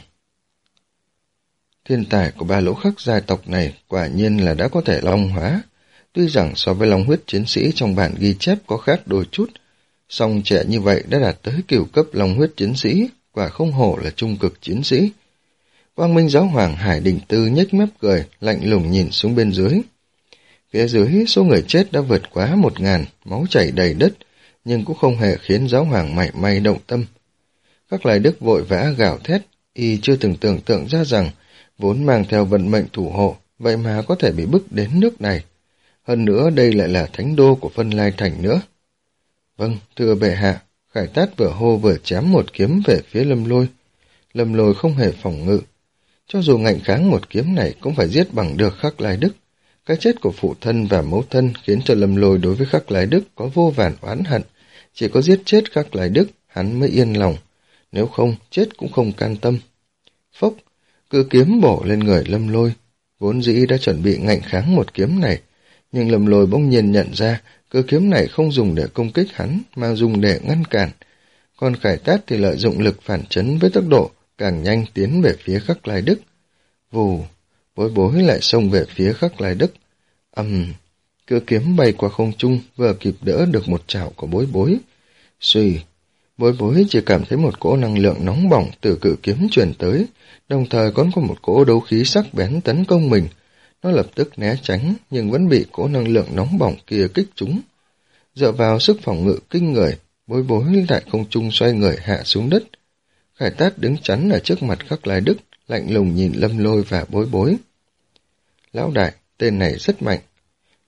Thiên tài của ba lỗ khắc gia tộc này quả nhiên là đã có thể long hóa. Tuy rằng so với long huyết chiến sĩ trong bản ghi chép có khác đôi chút, song trẻ như vậy đã đạt tới cửu cấp long huyết chiến sĩ, quả không hổ là trung cực chiến sĩ. Quang Minh Giáo Hoàng Hải Đình Tư nhếch mép cười, lạnh lùng nhìn xuống bên dưới. Phía dưới số người chết đã vượt quá một ngàn, máu chảy đầy đất, nhưng cũng không hề khiến Giáo Hoàng mảy may động tâm. Khắc Lại Đức vội vã gào thét, y chưa từng tưởng tượng ra rằng vốn mang theo vận mệnh thủ hộ, vậy mà có thể bị bức đến nước này. Hơn nữa đây lại là thánh đô của Phân Lai Thành nữa. Vâng, thưa bệ hạ, Khải Tát vừa hô vừa chém một kiếm về phía Lâm Lôi. Lâm Lôi không hề phòng ngự. Cho dù ngạnh kháng một kiếm này cũng phải giết bằng được Khắc Lại Đức. Cái chết của phụ thân và mẫu thân khiến cho Lâm Lôi đối với Khắc Lại Đức có vô vàn oán hận. Chỉ có giết chết Khắc Lại Đức, hắn mới yên lòng. Nếu không, chết cũng không can tâm. Phốc, cự kiếm bổ lên người Lâm Lôi. Vốn dĩ đã chuẩn bị ngạnh kháng một kiếm này, nhưng Lâm Lôi bỗng nhiên nhận ra cự kiếm này không dùng để công kích hắn, mà dùng để ngăn cản. Còn Khải Tát thì lợi dụng lực phản chấn với tốc độ càng nhanh tiến về phía Khắc Lại Đức. Vù, Bối Bối lại xông về phía Khắc Lại Đức. Ầm, um, cự kiếm bay qua không trung, vừa kịp đỡ được một chảo của Bối Bối. Suy, Bối Bối chỉ cảm thấy một cỗ năng lượng nóng bỏng từ cự kiếm truyền tới, đồng thời còn có một cỗ đấu khí sắc bén tấn công mình. Nó lập tức né tránh, nhưng vẫn bị cỗ năng lượng nóng bỏng kia kích trúng. Dựa vào sức phòng ngự kinh người, Bối Bối tại không trung xoay người hạ xuống đất. Khải Tát đứng chắn ở trước mặt Khắc Lại Đức, lạnh lùng nhìn Lâm Lôi và Bối Bối. Lão đại, tên này rất mạnh.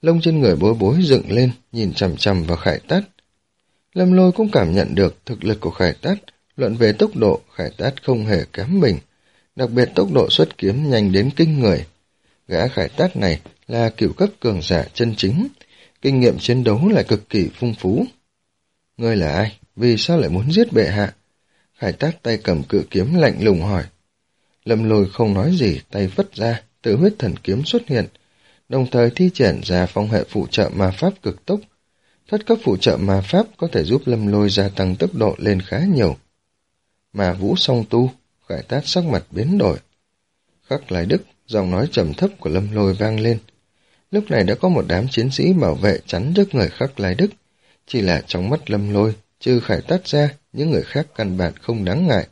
Lông trên người Bối Bối dựng lên, nhìn chằm chằm vào Khải Tát. Lâm Lôi cũng cảm nhận được thực lực của Khải Tát, luận về tốc độ, Khải Tát không hề kém mình, đặc biệt tốc độ xuất kiếm nhanh đến kinh người. Gã Khải Tát này là cửu cấp cường giả chân chính, kinh nghiệm chiến đấu lại cực kỳ phong phú. Ngươi là ai? Vì sao lại muốn giết bệ hạ? Khải Tát tay cầm cự kiếm lạnh lùng hỏi. Lâm Lôi không nói gì, tay phất ra, tự huyết thần kiếm xuất hiện, đồng thời thi triển ra phong hệ phụ trợ ma pháp cực tốc. Thất cấp phụ trợ ma pháp có thể giúp Lâm Lôi gia tăng tốc độ lên khá nhiều. Mà vũ song tu, Khải Tát sắc mặt biến đổi. Khắc Lai Đức, giọng nói trầm thấp của Lâm Lôi vang lên. Lúc này đã có một đám chiến sĩ bảo vệ chắn trước người Khắc Lai Đức. Chỉ là trong mắt Lâm Lôi, trừ Khải Tát ra, những người khác căn bản không đáng ngại.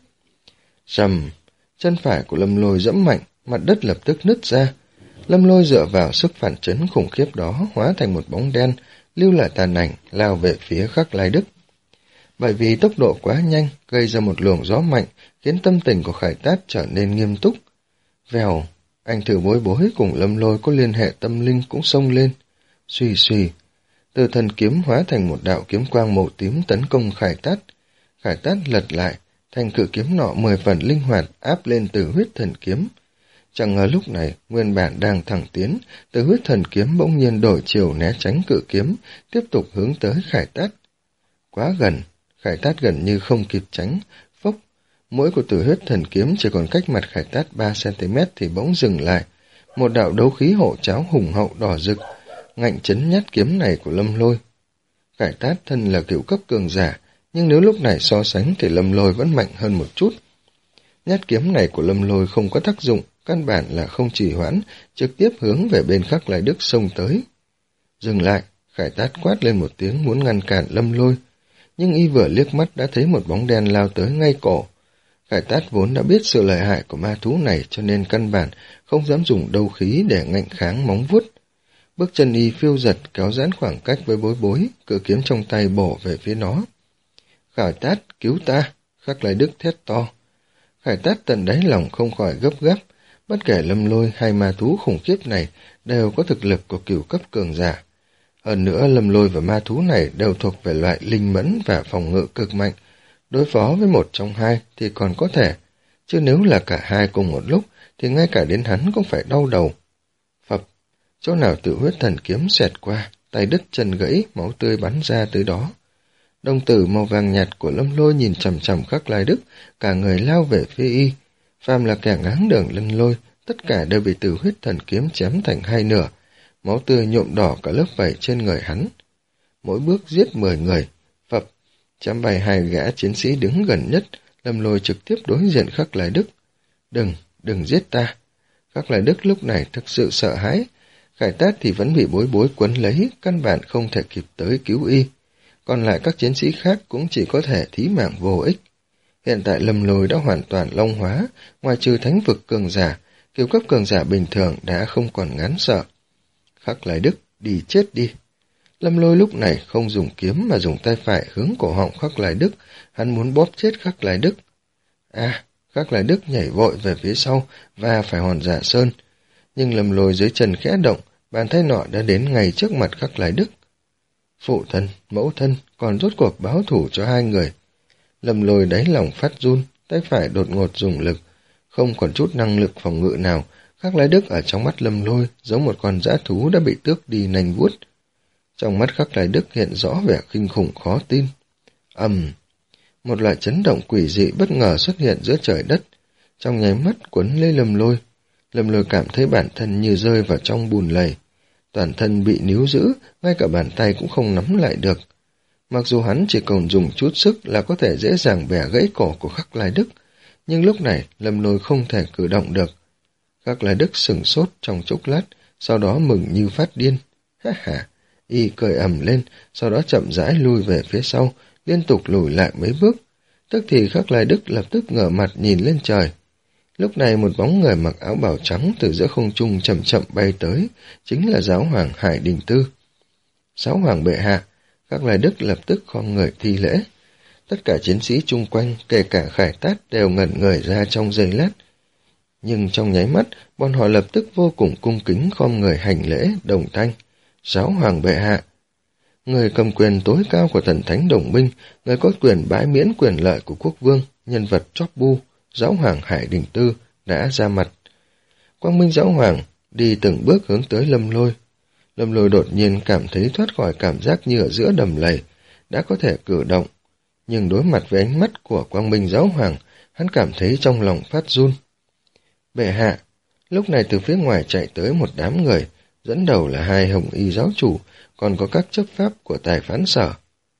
Rầm, chân phải của Lâm Lôi giẫm mạnh, mặt đất lập tức nứt ra. Lâm Lôi dựa vào sức phản chấn khủng khiếp đó hóa thành một bóng đen, lưu lại tàn ảnh, lao về phía Khắc Lai Đức. Bởi vì tốc độ quá nhanh, gây ra một luồng gió mạnh, khiến tâm tình của Khải Tát trở nên nghiêm túc. Vèo, anh thử Bối Bối cùng Lâm Lôi có liên hệ tâm linh cũng xông lên. Suy suy, từ thần kiếm hóa thành một đạo kiếm quang màu tím tấn công Khải Tát. Khải Tát lật lại, thanh cự kiếm nọ mười phần linh hoạt áp lên từ huyết thần kiếm. Chẳng ngờ lúc này, nguyên bản đang thẳng tiến, từ huyết thần kiếm bỗng nhiên đổi chiều né tránh cự kiếm, tiếp tục hướng tới Khải Tát. Quá gần, Khải Tát gần như không kịp tránh, phốc, mũi của tử huyết thần kiếm chỉ còn cách mặt Khải Tát ba xăng-ti-mét thì bỗng dừng lại. Một đạo đấu khí hộ cháo hùng hậu đỏ rực, ngạnh chấn nhát kiếm này của Lâm Lôi. Khải Tát thân là cửu cấp cường giả, nhưng nếu lúc này so sánh thì Lâm Lôi vẫn mạnh hơn một chút. Nhát kiếm này của Lâm Lôi không có tác dụng, căn bản là không trì hoãn, trực tiếp hướng về bên Khắc Lai Đức xông tới. Dừng lại, Khải Tát quát lên một tiếng muốn ngăn cản Lâm Lôi, nhưng y vừa liếc mắt đã thấy một bóng đen lao tới ngay cổ. Khải Tát vốn đã biết sự lợi hại của ma thú này cho nên căn bản không dám dùng đấu khí để ngạnh kháng móng vuốt. Bước chân y phiêu giật kéo giãn khoảng cách với Bối Bối, cự kiếm trong tay bổ về phía nó. Khải Tát, cứu ta! Khắc Lai Đức thét to. Khải Tát tận đáy lòng không khỏi gấp gáp, bất kể Lâm Lôi hay ma thú khủng khiếp này đều có thực lực của cửu cấp cường giả. Hơn nữa Lâm Lôi và ma thú này đều thuộc về loại linh mẫn và phòng ngự cực mạnh, đối phó với một trong hai thì còn có thể, chứ nếu là cả hai cùng một lúc thì ngay cả đến hắn cũng phải đau đầu. Phập, chỗ nào tự huyết thần kiếm xẹt qua, tay đứt chân gãy, máu tươi bắn ra tới đó. Đồng tử màu vàng nhạt của Lâm Lôi nhìn chằm chằm Khắc Lai Đức, cả người lao về phía y. Phàm là kẻ ngáng đường Lâm Lôi, tất cả đều bị tử huyết thần kiếm chém thành hai nửa, máu tươi nhuộm đỏ cả lớp vảy trên người hắn. Mỗi bước giết mười người, phập, chém bay hai gã chiến sĩ đứng gần nhất, Lâm Lôi trực tiếp đối diện Khắc Lai Đức. Đừng, đừng giết ta. Khắc Lai Đức lúc này thực sự sợ hãi, Khải Tát thì vẫn bị Bối Bối quấn lấy, căn bản không thể kịp tới cứu y. Còn lại các chiến sĩ khác cũng chỉ có thể thí mạng vô ích. Hiện tại Lâm Lôi đã hoàn toàn long hóa, ngoài trừ thánh vực cường giả, cửu cấp cường giả bình thường đã không còn ngán sợ. Khắc Lai Đức, đi chết đi. Lâm Lôi lúc này không dùng kiếm mà dùng tay phải hướng cổ họng Khắc Lai Đức, hắn muốn bóp chết Khắc Lai Đức. À, Khắc Lai Đức nhảy vội về phía sau và phải hòn giả sơn. Nhưng Lâm Lôi dưới chân khẽ động, bàn tay nọ đã đến ngay trước mặt Khắc Lai Đức. Phụ thân, mẫu thân, còn rốt cuộc báo thủ cho hai người. Lâm Lôi đáy lòng phát run, tay phải đột ngột dùng lực, không còn chút năng lực phòng ngự nào. Khắc Lai Đức ở trong mắt Lâm Lôi giống một con dã thú đã bị tước đi nanh vuốt. Trong mắt Khắc Lai Đức hiện rõ vẻ kinh khủng khó tin. Ầm, một loại chấn động quỷ dị bất ngờ xuất hiện giữa trời đất, trong nháy mắt cuốn lấy Lâm Lôi. Lâm Lôi cảm thấy bản thân như rơi vào trong bùn lầy, toàn thân bị níu giữ, ngay cả bàn tay cũng không nắm lại được. Mặc dù hắn chỉ còn dùng chút sức là có thể dễ dàng bẻ gãy cổ của Khắc Lai Đức, nhưng lúc này Lâm Lôi không thể cử động được. Khắc Lai Đức sửng sốt trong chốc lát, sau đó mừng như phát điên. Ha ha, y cười ầm lên, sau đó chậm rãi lui về phía sau, liên tục lùi lại mấy bước. Tức thì Khắc Lai Đức lập tức ngửa mặt nhìn lên trời. Lúc này một bóng người mặc áo bào trắng từ giữa không trung chậm chậm bay tới, chính là giáo hoàng Hải Đình Tư. Giáo hoàng bệ hạ, Khắc Lai Đức lập tức khom người thi lễ. Tất cả chiến sĩ chung quanh, kể cả Khải Tát đều ngẩn người ra trong giây lát. Nhưng trong nháy mắt, bọn họ lập tức vô cùng cung kính khom người hành lễ, đồng thanh. Giáo hoàng bệ hạ. Người cầm quyền tối cao của thần thánh đồng minh, người có quyền bãi miễn quyền lợi của quốc vương, nhân vật chóp bu, giáo hoàng Hải Đình Tư đã ra mặt. Quang Minh giáo hoàng đi từng bước hướng tới Lâm Lôi. Lâm Lôi đột nhiên cảm thấy thoát khỏi cảm giác như ở giữa đầm lầy, đã có thể cử động. Nhưng đối mặt với ánh mắt của Quang Minh giáo hoàng, hắn cảm thấy trong lòng phát run. Bệ hạ, lúc này từ phía ngoài chạy tới một đám người, dẫn đầu là hai hồng y giáo chủ, còn có các chấp pháp của tài phán sở.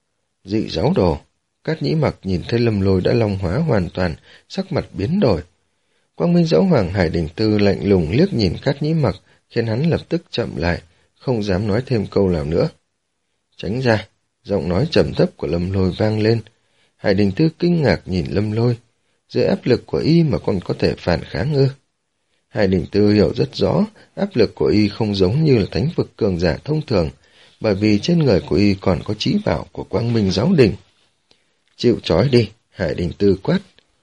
Dị giáo đồ. Cát Nhĩ Mặc nhìn thấy Lâm Lôi đã long hóa hoàn toàn, sắc mặt biến đổi. Quang Minh giáo hoàng Hải Đình Tư lạnh lùng liếc nhìn Cát Nhĩ Mặc, khiến hắn lập tức chậm lại, không dám nói thêm câu nào nữa. Tránh ra, giọng nói trầm thấp của Lâm Lôi vang lên. Hải Đình Tư kinh ngạc nhìn Lâm Lôi, dưới áp lực của y mà còn có thể phản kháng ư? Hải Đình Tư hiểu rất rõ, áp lực của y không giống như là thánh vực cường giả thông thường, bởi vì trên người của y còn có trí bảo của Quang Minh giáo đình. Chịu trói đi, Hải Đình Tư quát.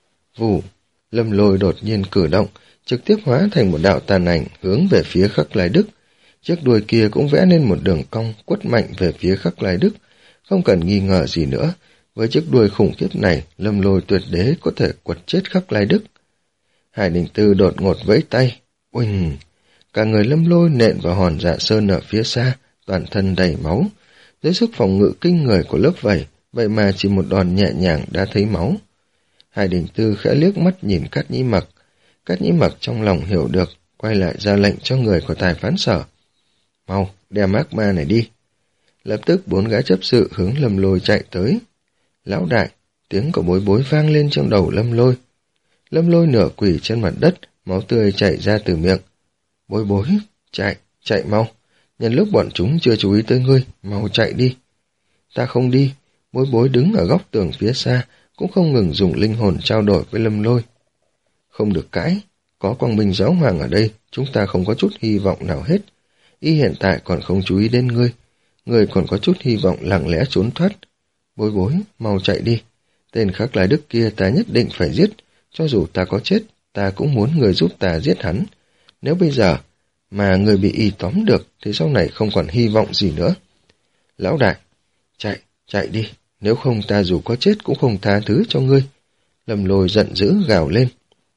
Vù, Lâm Lôi đột nhiên cử động, trực tiếp hóa thành một đạo tàn ảnh hướng về phía Khắc Lai Đức. Chiếc đuôi kia cũng vẽ nên một đường cong quất mạnh về phía Khắc Lai Đức. Không cần nghi ngờ gì nữa, với chiếc đuôi khủng khiếp này, Lâm Lôi tuyệt đế có thể quật chết Khắc Lai Đức. Hải Đình Tư đột ngột vẫy tay, uỳnh, cả người Lâm Lôi nện vào hòn Dạ Sơn ở phía xa, toàn thân đầy máu. Dưới sức phòng ngự kinh người của lớp vảy, vậy mà chỉ một đòn nhẹ nhàng đã thấy máu. Hải Đình Tư khẽ liếc mắt nhìn Cát Nhĩ Mặc. Cát Nhĩ Mặc trong lòng hiểu được, quay lại ra lệnh cho người của tài phán sở. Mau, đem ác ma này đi. Lập tức bốn gã chấp sự hướng Lâm Lôi chạy tới. Lão đại, tiếng của Bối Bối vang lên trong đầu Lâm Lôi. Lâm Lôi nửa quỳ trên mặt đất, máu tươi chảy ra từ miệng. Bối Bối, chạy, chạy mau. Nhân lúc bọn chúng chưa chú ý tới ngươi, mau chạy đi. Ta không đi. Bối Bối đứng ở góc tường phía xa, cũng không ngừng dùng linh hồn trao đổi với Lâm Lôi. Không được cãi, có Quang Minh giáo hoàng ở đây, chúng ta không có chút hy vọng nào hết. Y hiện tại còn không chú ý đến ngươi, ngươi còn có chút hy vọng lặng lẽ trốn thoát. Bối Bối, mau chạy đi. Tên Khắc Lai Đức kia ta nhất định phải giết, cho dù ta có chết, ta cũng muốn người giúp ta giết hắn. Nếu bây giờ mà người bị y tóm được, thì sau này không còn hy vọng gì nữa. Lão đại, chạy, chạy đi, nếu không ta dù có chết cũng không tha thứ cho ngươi. Lâm Lôi giận dữ gào lên.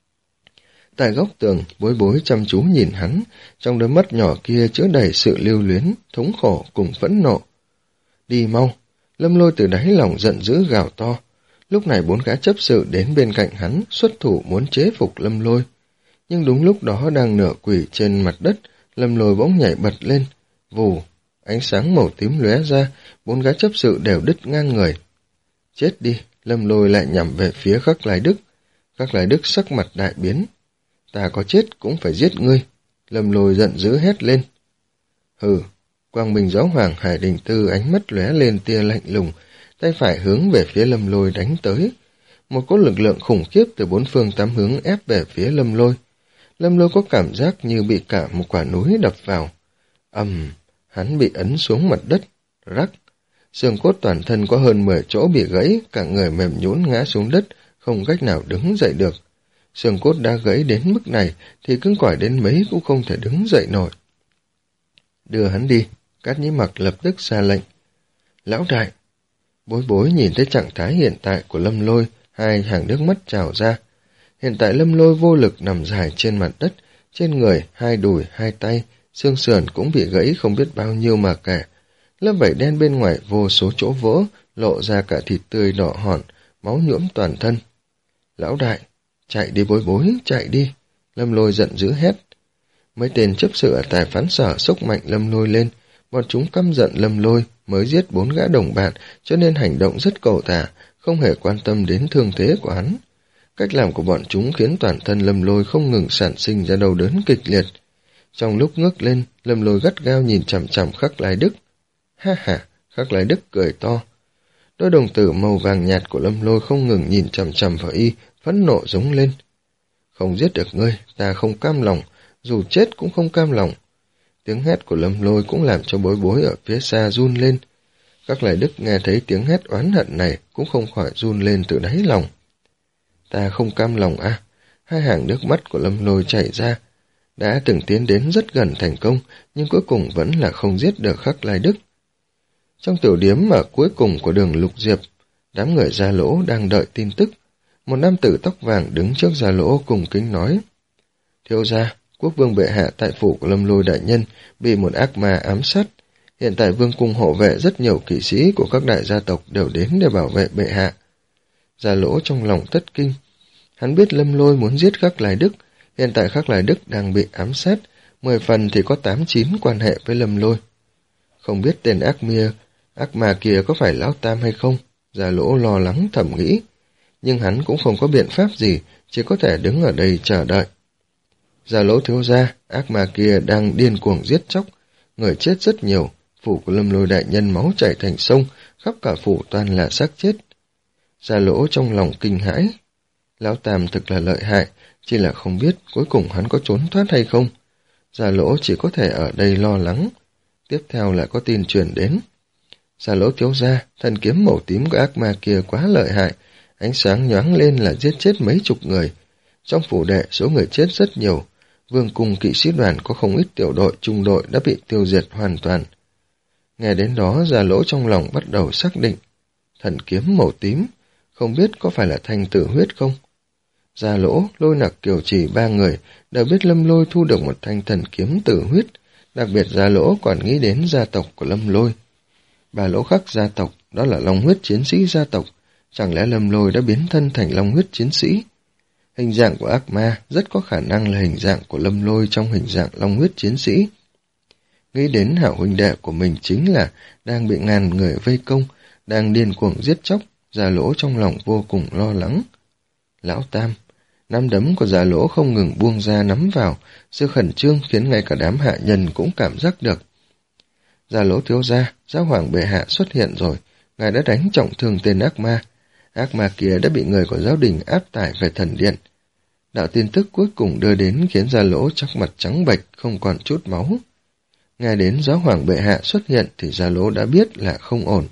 Tại góc tường, Bối Bối chăm chú nhìn hắn, trong đôi mắt nhỏ kia chứa đầy sự lưu luyến, thống khổ cùng phẫn nộ. Đi mau! Lâm Lôi từ đáy lòng giận dữ gào to. Lúc này bốn gã chấp sự đến bên cạnh hắn, xuất thủ muốn chế phục Lâm Lôi. Nhưng đúng lúc đó đang nửa quỳ trên mặt đất, Lâm Lôi bỗng nhảy bật lên. Vù! Ánh sáng màu tím lóe ra, bốn gã chấp sự đều đứt ngang người. Chết đi! Lâm Lôi lại nhằm về phía Khắc Lai Đức. Khắc Lai Đức sắc mặt đại biến. Ta có chết cũng phải giết ngươi. Lâm Lôi giận dữ hét lên. Hừ! Quang Minh giáo hoàng Hải Đình Tư ánh mắt lóe lên tia lạnh lùng, tay phải hướng về phía Lâm Lôi đánh tới. Một cỗ lực lượng khủng khiếp từ bốn phương tám hướng ép về phía Lâm Lôi. Lâm Lôi có cảm giác như bị cả một quả núi đập vào. Ầm, hắn bị ấn xuống mặt đất. Rắc, xương cốt toàn thân có hơn mười chỗ bị gãy, cả người mềm nhũn ngã xuống đất, không cách nào đứng dậy được. Xương cốt đã gãy đến mức này thì cứng cỏi đến mấy cũng không thể đứng dậy nổi. Đưa hắn đi. Cát Nhĩ Mặc lập tức ra lệnh. Lão đại! Bối Bối nhìn thấy trạng thái hiện tại của Lâm Lôi, hai hàng nước mắt trào ra. Hiện tại Lâm Lôi vô lực nằm dài trên mặt đất, trên người, hai đùi, hai tay, xương sườn cũng bị gãy không biết bao nhiêu mà kể. Lớp vảy đen bên ngoài vô số chỗ vỡ, lộ ra cả thịt tươi đỏ hòn, máu nhuộm toàn thân. Lão đại! Chạy đi Bối Bối, chạy đi! Lâm Lôi giận dữ hét. Mấy tên chấp sự ở tài phán sở xốc mạnh Lâm Lôi lên. Bọn chúng căm giận Lâm Lôi, mới giết bốn gã đồng bạn, cho nên hành động rất cầu thả, không hề quan tâm đến thương thế của hắn. Cách làm của bọn chúng khiến toàn thân Lâm Lôi không ngừng sản sinh ra đau đớn kịch liệt. Trong lúc ngước lên, Lâm Lôi gắt gao nhìn chằm chằm Khắc Lai Đức. Ha ha, Khắc Lai Đức cười to. Đôi đồng tử màu vàng nhạt của Lâm Lôi không ngừng nhìn chằm chằm vào y, phẫn nộ giống lên. Không giết được ngươi, ta không cam lòng, dù chết cũng không cam lòng. Tiếng hét của Lâm Lôi cũng làm cho Bối Bối ở phía xa run lên. Khắc Lai Đức nghe thấy tiếng hét oán hận này cũng không khỏi run lên từ đáy lòng. Ta không cam lòng à? Hai hàng nước mắt của Lâm Lôi chảy ra. đã từng tiến đến rất gần thành công, nhưng cuối cùng vẫn là không giết được Khắc Lai Đức. Trong tiểu điếm ở cuối cùng của đường Lục Diệp, đám người Gia Lỗ đang đợi tin tức. Một nam tử tóc vàng đứng trước Gia Lỗ cùng kính nói: Thiếu gia, quốc vương bệ hạ tại phủ của Lâm Lôi đại nhân bị một ác ma ám sát. Hiện tại vương cung hộ vệ rất nhiều kỵ sĩ của các đại gia tộc đều đến để bảo vệ bệ hạ. Gia Lỗ trong lòng thất kinh. Hắn biết Lâm Lôi muốn giết Khắc Lai Đức. Hiện tại Khắc Lai Đức đang bị ám sát, mười phần thì có tám chín quan hệ với Lâm Lôi. Không biết tên ác mia, ác ma kia có phải Lão Tam hay không? Gia Lỗ lo lắng thầm nghĩ. Nhưng hắn cũng không có biện pháp gì, chỉ có thể đứng ở đây chờ đợi. Gia Lỗ thiếu gia, ác ma kia đang điên cuồng giết chóc, người chết rất nhiều, phủ của Lâm Lôi đại nhân máu chảy thành sông, khắp cả phủ toàn là xác chết. Gia Lỗ trong lòng kinh hãi. Lão Tam thực là lợi hại, chỉ là không biết cuối cùng hắn có trốn thoát hay không. Gia Lỗ chỉ có thể ở đây lo lắng. Tiếp theo lại có tin truyền đến. Gia Lỗ thiếu gia, thần kiếm màu tím của ác ma kia quá lợi hại, ánh sáng nhoáng lên là giết chết mấy chục người. Trong phủ đệ số người chết rất nhiều, vương cung kỵ sĩ đoàn có không ít tiểu đội trung đội đã bị tiêu diệt hoàn toàn. Nghe đến đó Gia Lỗ trong lòng bắt đầu xác định. Thần kiếm màu tím, không biết có phải là thanh tử huyết không? Gia Lỗ, Lôi Nặc, Kiều Trì ba người đều biết Lâm Lôi thu được một thanh thần kiếm tử huyết, đặc biệt Gia Lỗ còn nghĩ đến gia tộc của Lâm Lôi. Bà Lỗ Khắc gia tộc, đó là long huyết chiến sĩ gia tộc, chẳng lẽ Lâm Lôi đã biến thân thành long huyết chiến sĩ? Hình dạng của ác ma rất có khả năng là hình dạng của Lâm Lôi trong hình dạng long huyết chiến sĩ. Nghĩ đến hảo huynh đệ của mình chính là đang bị ngàn người vây công, đang điên cuồng giết chóc, Gia Lỗ trong lòng vô cùng lo lắng. Lão Tam, nắm đấm của Gia Lỗ không ngừng buông ra nắm vào, sự khẩn trương khiến ngay cả đám hạ nhân cũng cảm giác được. Gia Lỗ thiếu gia, giáo hoàng bệ hạ xuất hiện rồi, ngài đã đánh trọng thương tên ác ma. Ác ma kia đã bị người của giáo đình áp tải về thần điện. Đạo tin tức cuối cùng đưa đến khiến Gia Lỗ chắc mặt trắng bệch, không còn chút máu. Nghe đến giáo hoàng bệ hạ xuất hiện thì Gia Lỗ đã biết là không ổn.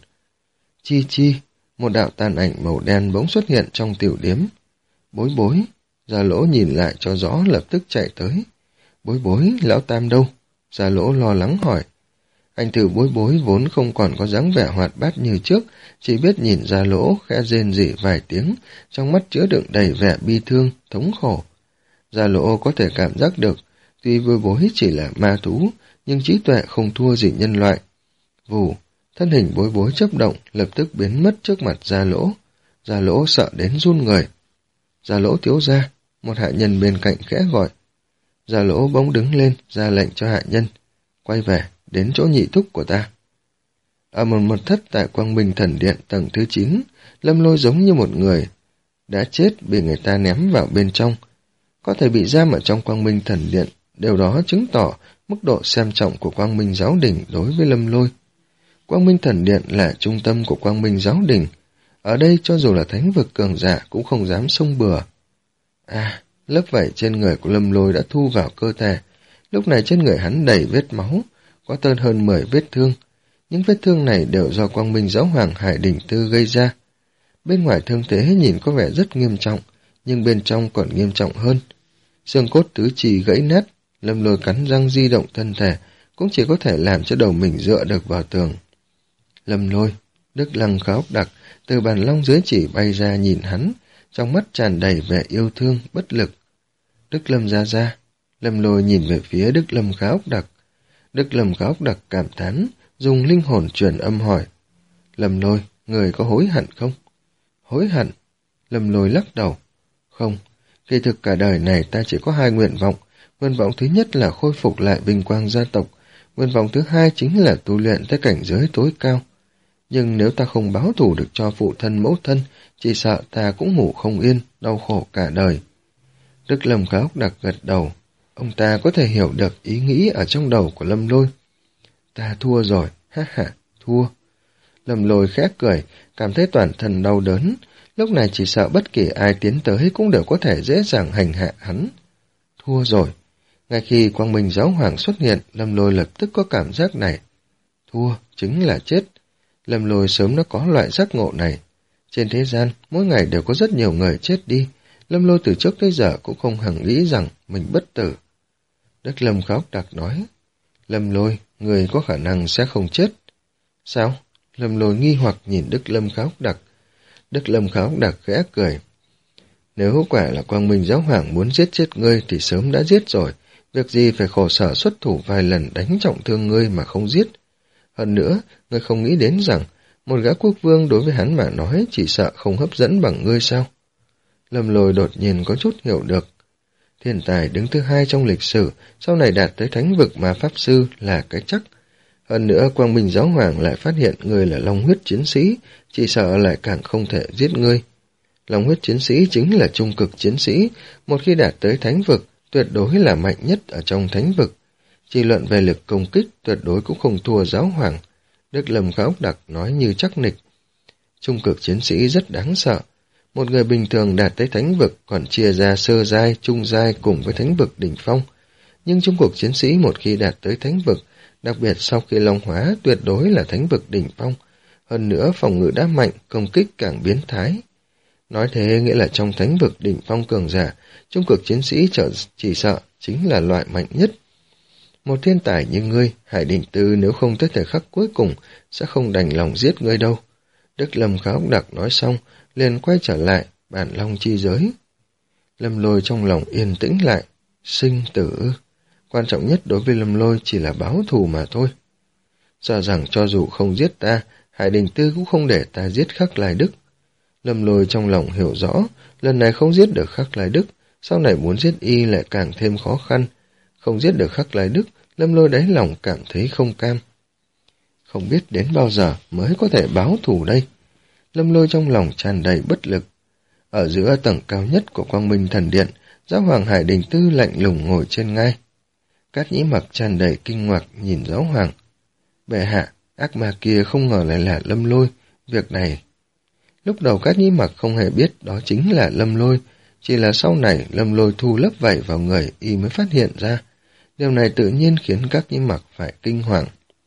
Chi chi, một đạo tàn ảnh màu đen bỗng xuất hiện trong tiểu điếm. Bối bối, Gia Lỗ nhìn lại cho rõ lập tức chạy tới. Bối bối, lão Tam đâu? Gia Lỗ lo lắng hỏi. Anh Tử Bối Bối vốn không còn có dáng vẻ hoạt bát như trước, chỉ biết nhìn Gia Lỗ khẽ rên rỉ vài tiếng, trong mắt chứa đựng đầy vẻ bi thương, thống khổ. Gia Lỗ có thể cảm giác được, tuy Bối Bối chỉ là ma thú, nhưng trí tuệ không thua gì nhân loại. Vù, thân hình Bối Bối chớp động, lập tức biến mất trước mặt Gia Lỗ. Gia Lỗ sợ đến run người. Gia Lỗ thiếu gia, một hạ nhân bên cạnh khẽ gọi. Gia Lỗ bỗng đứng lên, ra lệnh cho hạ nhân. Quay về, đến chỗ nhị thúc của ta. Ở một mật thất tại Quang Minh Thần Điện tầng thứ chín, Lâm Lôi giống như một người đã chết bị người ta ném vào bên trong. Có thể bị giam ở trong Quang Minh Thần Điện, điều đó chứng tỏ mức độ xem trọng của Quang Minh Giáo Đình đối với Lâm Lôi. Quang Minh Thần Điện là trung tâm của Quang Minh Giáo Đình. Ở đây cho dù là thánh vực cường giả cũng không dám xông bừa. À, lớp vảy trên người của Lâm Lôi đã thu vào cơ thể. Lúc này trên người hắn đầy vết máu, có tên hơn mười vết thương. Những vết thương này đều do Quang Minh Giáo Hoàng Hải Đỉnh Tư gây ra. Bên ngoài thương thế nhìn có vẻ rất nghiêm trọng, nhưng bên trong còn nghiêm trọng hơn. Xương cốt tứ chi gãy nát, Lâm Lôi cắn răng di động thân thể, cũng chỉ có thể làm cho đầu mình dựa được vào tường. Lâm Lôi, Đức Lăng Khá Ốc Đặc từ bàn long dưới chỉ bay ra nhìn hắn, trong mắt tràn đầy vẻ yêu thương, bất lực. Đức Lâm gia gia, Lâm Lôi nhìn về phía Đức Lâm Khá Ốc Đặc. Đức Lâm Khá Ốc Đặc cảm thán, dùng linh hồn truyền âm hỏi. Lâm Lôi, người có hối hận không? Hối hận? Lâm Lôi lắc đầu. Không, kỳ thực cả đời này ta chỉ có hai nguyện vọng. Nguyện vọng thứ nhất là khôi phục lại vinh quang gia tộc. Nguyện vọng thứ hai chính là tu luyện tới cảnh giới tối cao. Nhưng nếu ta không báo thù được cho phụ thân mẫu thân, chỉ sợ ta cũng ngủ không yên, đau khổ cả đời. Đức Lâm Khá Ốc Đặc gật đầu. Ông ta có thể hiểu được ý nghĩ ở trong đầu của Lâm Lôi. Ta thua rồi, ha ha, thua. Lâm Lôi khẽ cười, cảm thấy toàn thân đau đớn. Lúc này chỉ sợ bất kỳ ai tiến tới cũng đều có thể dễ dàng hành hạ hắn. Thua rồi. Ngay khi Quang Minh Giáo Hoàng xuất hiện, Lâm Lôi lập tức có cảm giác này. Thua, chính là chết. Lâm Lôi sớm đã có loại giác ngộ này. Trên thế gian, mỗi ngày đều có rất nhiều người chết đi. Lâm Lôi từ trước tới giờ cũng không hằng nghĩ rằng mình bất tử. Đức Lâm Kháo Đặc nói, Lâm Lôi, người có khả năng sẽ không chết. Sao? Lâm Lôi nghi hoặc nhìn Đức Lâm Kháo Đặc. Đức Lâm Kháo Đặc khẽ cười. Nếu quả là Quang Minh Giáo Hoàng muốn giết chết ngươi thì sớm đã giết rồi, việc gì phải khổ sở xuất thủ vài lần đánh trọng thương ngươi mà không giết. Hơn nữa, ngươi không nghĩ đến rằng một gã quốc vương đối với hắn mà nói chỉ sợ không hấp dẫn bằng ngươi sao? Lâm Lôi đột nhiên có chút hiểu được. Thiên tài đứng thứ hai trong lịch sử, sau này đạt tới thánh vực mà Pháp Sư là cái chắc. Hơn nữa, Quang Minh Giáo Hoàng lại phát hiện ngươi là Long Huyết Chiến Sĩ, chỉ sợ lại càng không thể giết ngươi. Long Huyết Chiến Sĩ chính là trung cực chiến sĩ, một khi đạt tới thánh vực, tuyệt đối là mạnh nhất ở trong thánh vực. Chỉ luận về lực công kích, tuyệt đối cũng không thua Giáo Hoàng. Đức Lâm Kháo Đặc nói như chắc nịch. Trung cực chiến sĩ rất đáng sợ. Một người bình thường đạt tới thánh vực còn chia ra sơ giai, trung giai cùng với thánh vực đỉnh phong. Nhưng trung cực chiến sĩ một khi đạt tới thánh vực, đặc biệt sau khi long hóa tuyệt đối là thánh vực đỉnh phong. Hơn nữa phòng ngự đã mạnh, công kích càng biến thái. Nói thế nghĩa là trong thánh vực đỉnh phong cường giả, trung cực chiến sĩ trở chỉ sợ chính là loại mạnh nhất. Một thiên tài như ngươi, Hải Đình Tư nếu không tới thời khắc cuối cùng, sẽ không đành lòng giết ngươi đâu. Đức Lâm Kháo Đặc nói xong, liền quay trở lại, bản long chi giới. Lâm Lôi trong lòng yên tĩnh lại, sinh tử. Quan trọng nhất đối với Lâm Lôi chỉ là báo thù mà thôi. Sợ rằng cho dù không giết ta, Hải Đình Tư cũng không để ta giết Khắc Lai Đức. Lâm Lôi trong lòng hiểu rõ, lần này không giết được Khắc Lai Đức, sau này muốn giết y lại càng thêm khó khăn. Không giết được Khắc Lai Đức, Lâm Lôi đáy lòng cảm thấy không cam. Không biết đến bao giờ mới có thể báo thù đây. Lâm Lôi trong lòng tràn đầy bất lực. Ở giữa tầng cao nhất của Quang Minh Thần Điện, Giáo Hoàng Hải Đình Tư lạnh lùng ngồi trên ngai. Cát Nhĩ Mặc tràn đầy kinh ngạc nhìn Giáo Hoàng. Bệ hạ, ác ma kia không ngờ lại là Lâm Lôi, việc này. Lúc đầu Cát Nhĩ Mặc không hề biết đó chính là Lâm Lôi, chỉ là sau này Lâm Lôi thu lấp vảy vào người y mới phát hiện ra. Điều này tự nhiên khiến Cát Nhĩ Mặc phải kinh hoàng.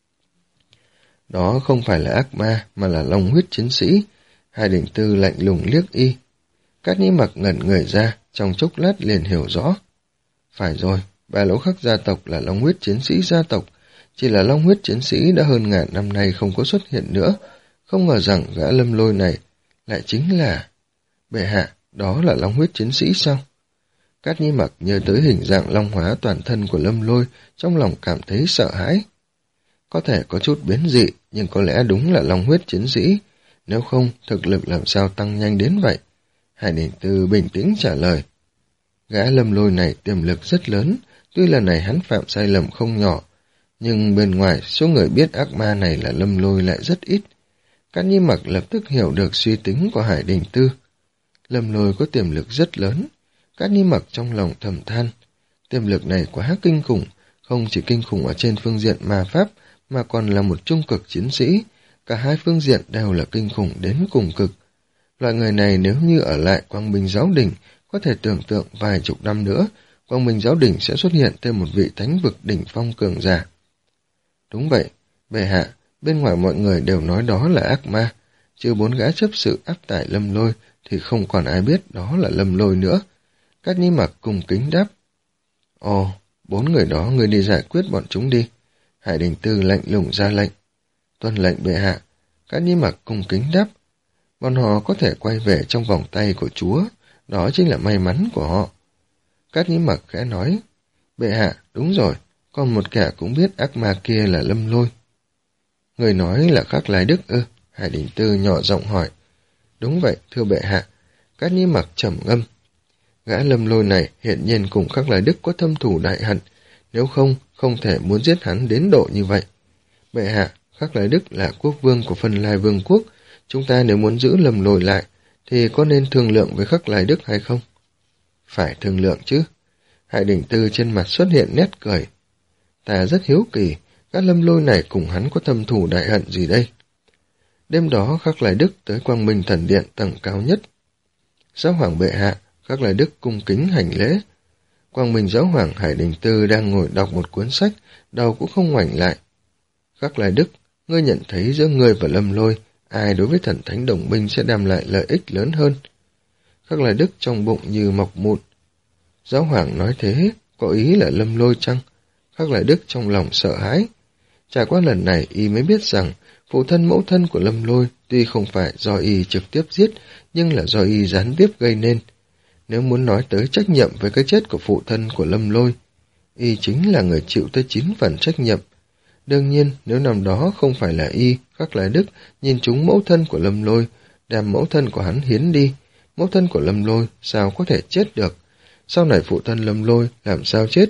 Đó không phải là ác ma mà là Long Huyết Chiến Sĩ. Hải Đình Tư lạnh lùng liếc y. Cát Nhĩ Mặc ngẩn người ra, trong chốc lát liền hiểu rõ. Phải rồi, Ba Lỗ Khắc gia tộc là Long Huyết Chiến Sĩ gia tộc, chỉ là Long Huyết Chiến Sĩ đã hơn ngàn năm nay không có xuất hiện nữa, không ngờ rằng gã Lâm Lôi này lại chính là... Bệ hạ, đó là Long Huyết Chiến Sĩ sao? Cát Nhĩ Mặc nhớ tới hình dạng long hóa toàn thân của Lâm Lôi, trong lòng cảm thấy sợ hãi. Có thể có chút biến dị, nhưng có lẽ đúng là Long Huyết Chiến Sĩ, nếu không thực lực làm sao tăng nhanh đến vậy? Hải Đình Tư bình tĩnh trả lời. Gã Lâm Lôi này tiềm lực rất lớn, tuy lần này hắn phạm sai lầm không nhỏ, nhưng bên ngoài số người biết ác ma này là Lâm Lôi lại rất ít. Cát Nhĩ Mặc lập tức hiểu được suy tính của Hải Đình Tư. Lâm Lôi có tiềm lực rất lớn. Cát Nhĩ Mặc trong lòng thầm than. Tiềm lực này quá kinh khủng, không chỉ kinh khủng ở trên phương diện ma pháp, mà còn là một trung cực chiến sĩ. Cả hai phương diện đều là kinh khủng đến cùng cực. Loại người này nếu như ở lại Quang Minh Giáo Đình, có thể tưởng tượng vài chục năm nữa, Quang Minh Giáo Đình sẽ xuất hiện thêm một vị thánh vực đỉnh phong cường giả. Đúng vậy, bệ hạ, bên ngoài mọi người đều nói đó là ác ma, trừ bốn gã chấp sự áp tải Lâm Lôi thì không còn ai biết đó là Lâm Lôi nữa. Cát Nhĩ Mặc cung kính đáp. Ồ, bốn người đó người đi giải quyết bọn chúng đi. Hải Đình Tư lạnh lùng ra lệnh. Tuân lệnh bệ hạ. Cát Nhĩ Mặc cung kính đáp. Bọn họ có thể quay về trong vòng tay của Chúa, đó chính là may mắn của họ. Cát Nhĩ Mặc khẽ nói. Bệ hạ, đúng rồi, còn một kẻ cũng biết ác ma kia là Lâm Lôi. Người nói là Khắc Lai Đức ư? Hải Đình Tư nhỏ giọng hỏi. Đúng vậy, thưa bệ hạ. Cát Nhĩ Mặc trầm ngâm. Gã Lâm Lôi này hiện nhiên cùng Khắc Lai Đức có thâm thù đại hận, nếu không, không thể muốn giết hắn đến độ như vậy. Bệ hạ, Khắc Lai Đức là quốc vương của Phân Lai Vương quốc, chúng ta nếu muốn giữ Lâm Lôi lại, thì có nên thương lượng với Khắc Lai Đức hay không? Phải thương lượng chứ. Hải Đình Tư trên mặt xuất hiện nét cười. Ta rất hiếu kỳ, gã Lâm Lôi này cùng hắn có thâm thù đại hận gì đây? Đêm đó Khắc Lai Đức tới Quang Minh Thần Điện tầng cao nhất. Giáo hoàng bệ hạ, Khắc Lai Đức cung kính hành lễ. Quang Minh Giáo hoàng Hải Đình Tư đang ngồi đọc một cuốn sách, đầu cũng không ngoảnh lại. Khắc Lai Đức, ngươi nhận thấy giữa ngươi và Lâm Lôi, ai đối với thần thánh đồng minh sẽ đem lại lợi ích lớn hơn? Khắc Lai Đức trong bụng như mọc mụn. Giáo hoàng nói thế, có ý là Lâm Lôi chăng? Khắc Lại Đức trong lòng sợ hãi. Trải qua lần này y mới biết rằng phụ thân mẫu thân của Lâm Lôi tuy không phải do y trực tiếp giết, nhưng là do y gián tiếp gây nên. Nếu muốn nói tới trách nhiệm với cái chết của phụ thân của Lâm Lôi, y chính là người chịu tới chín phần trách nhiệm. Đương nhiên, nếu năm đó không phải là y, Khắc Lại Đức nhìn trúng mẫu thân của Lâm Lôi, đem mẫu thân của hắn hiến đi, mẫu thân của Lâm Lôi sao có thể chết được? Sau này phụ thân Lâm Lôi làm sao chết?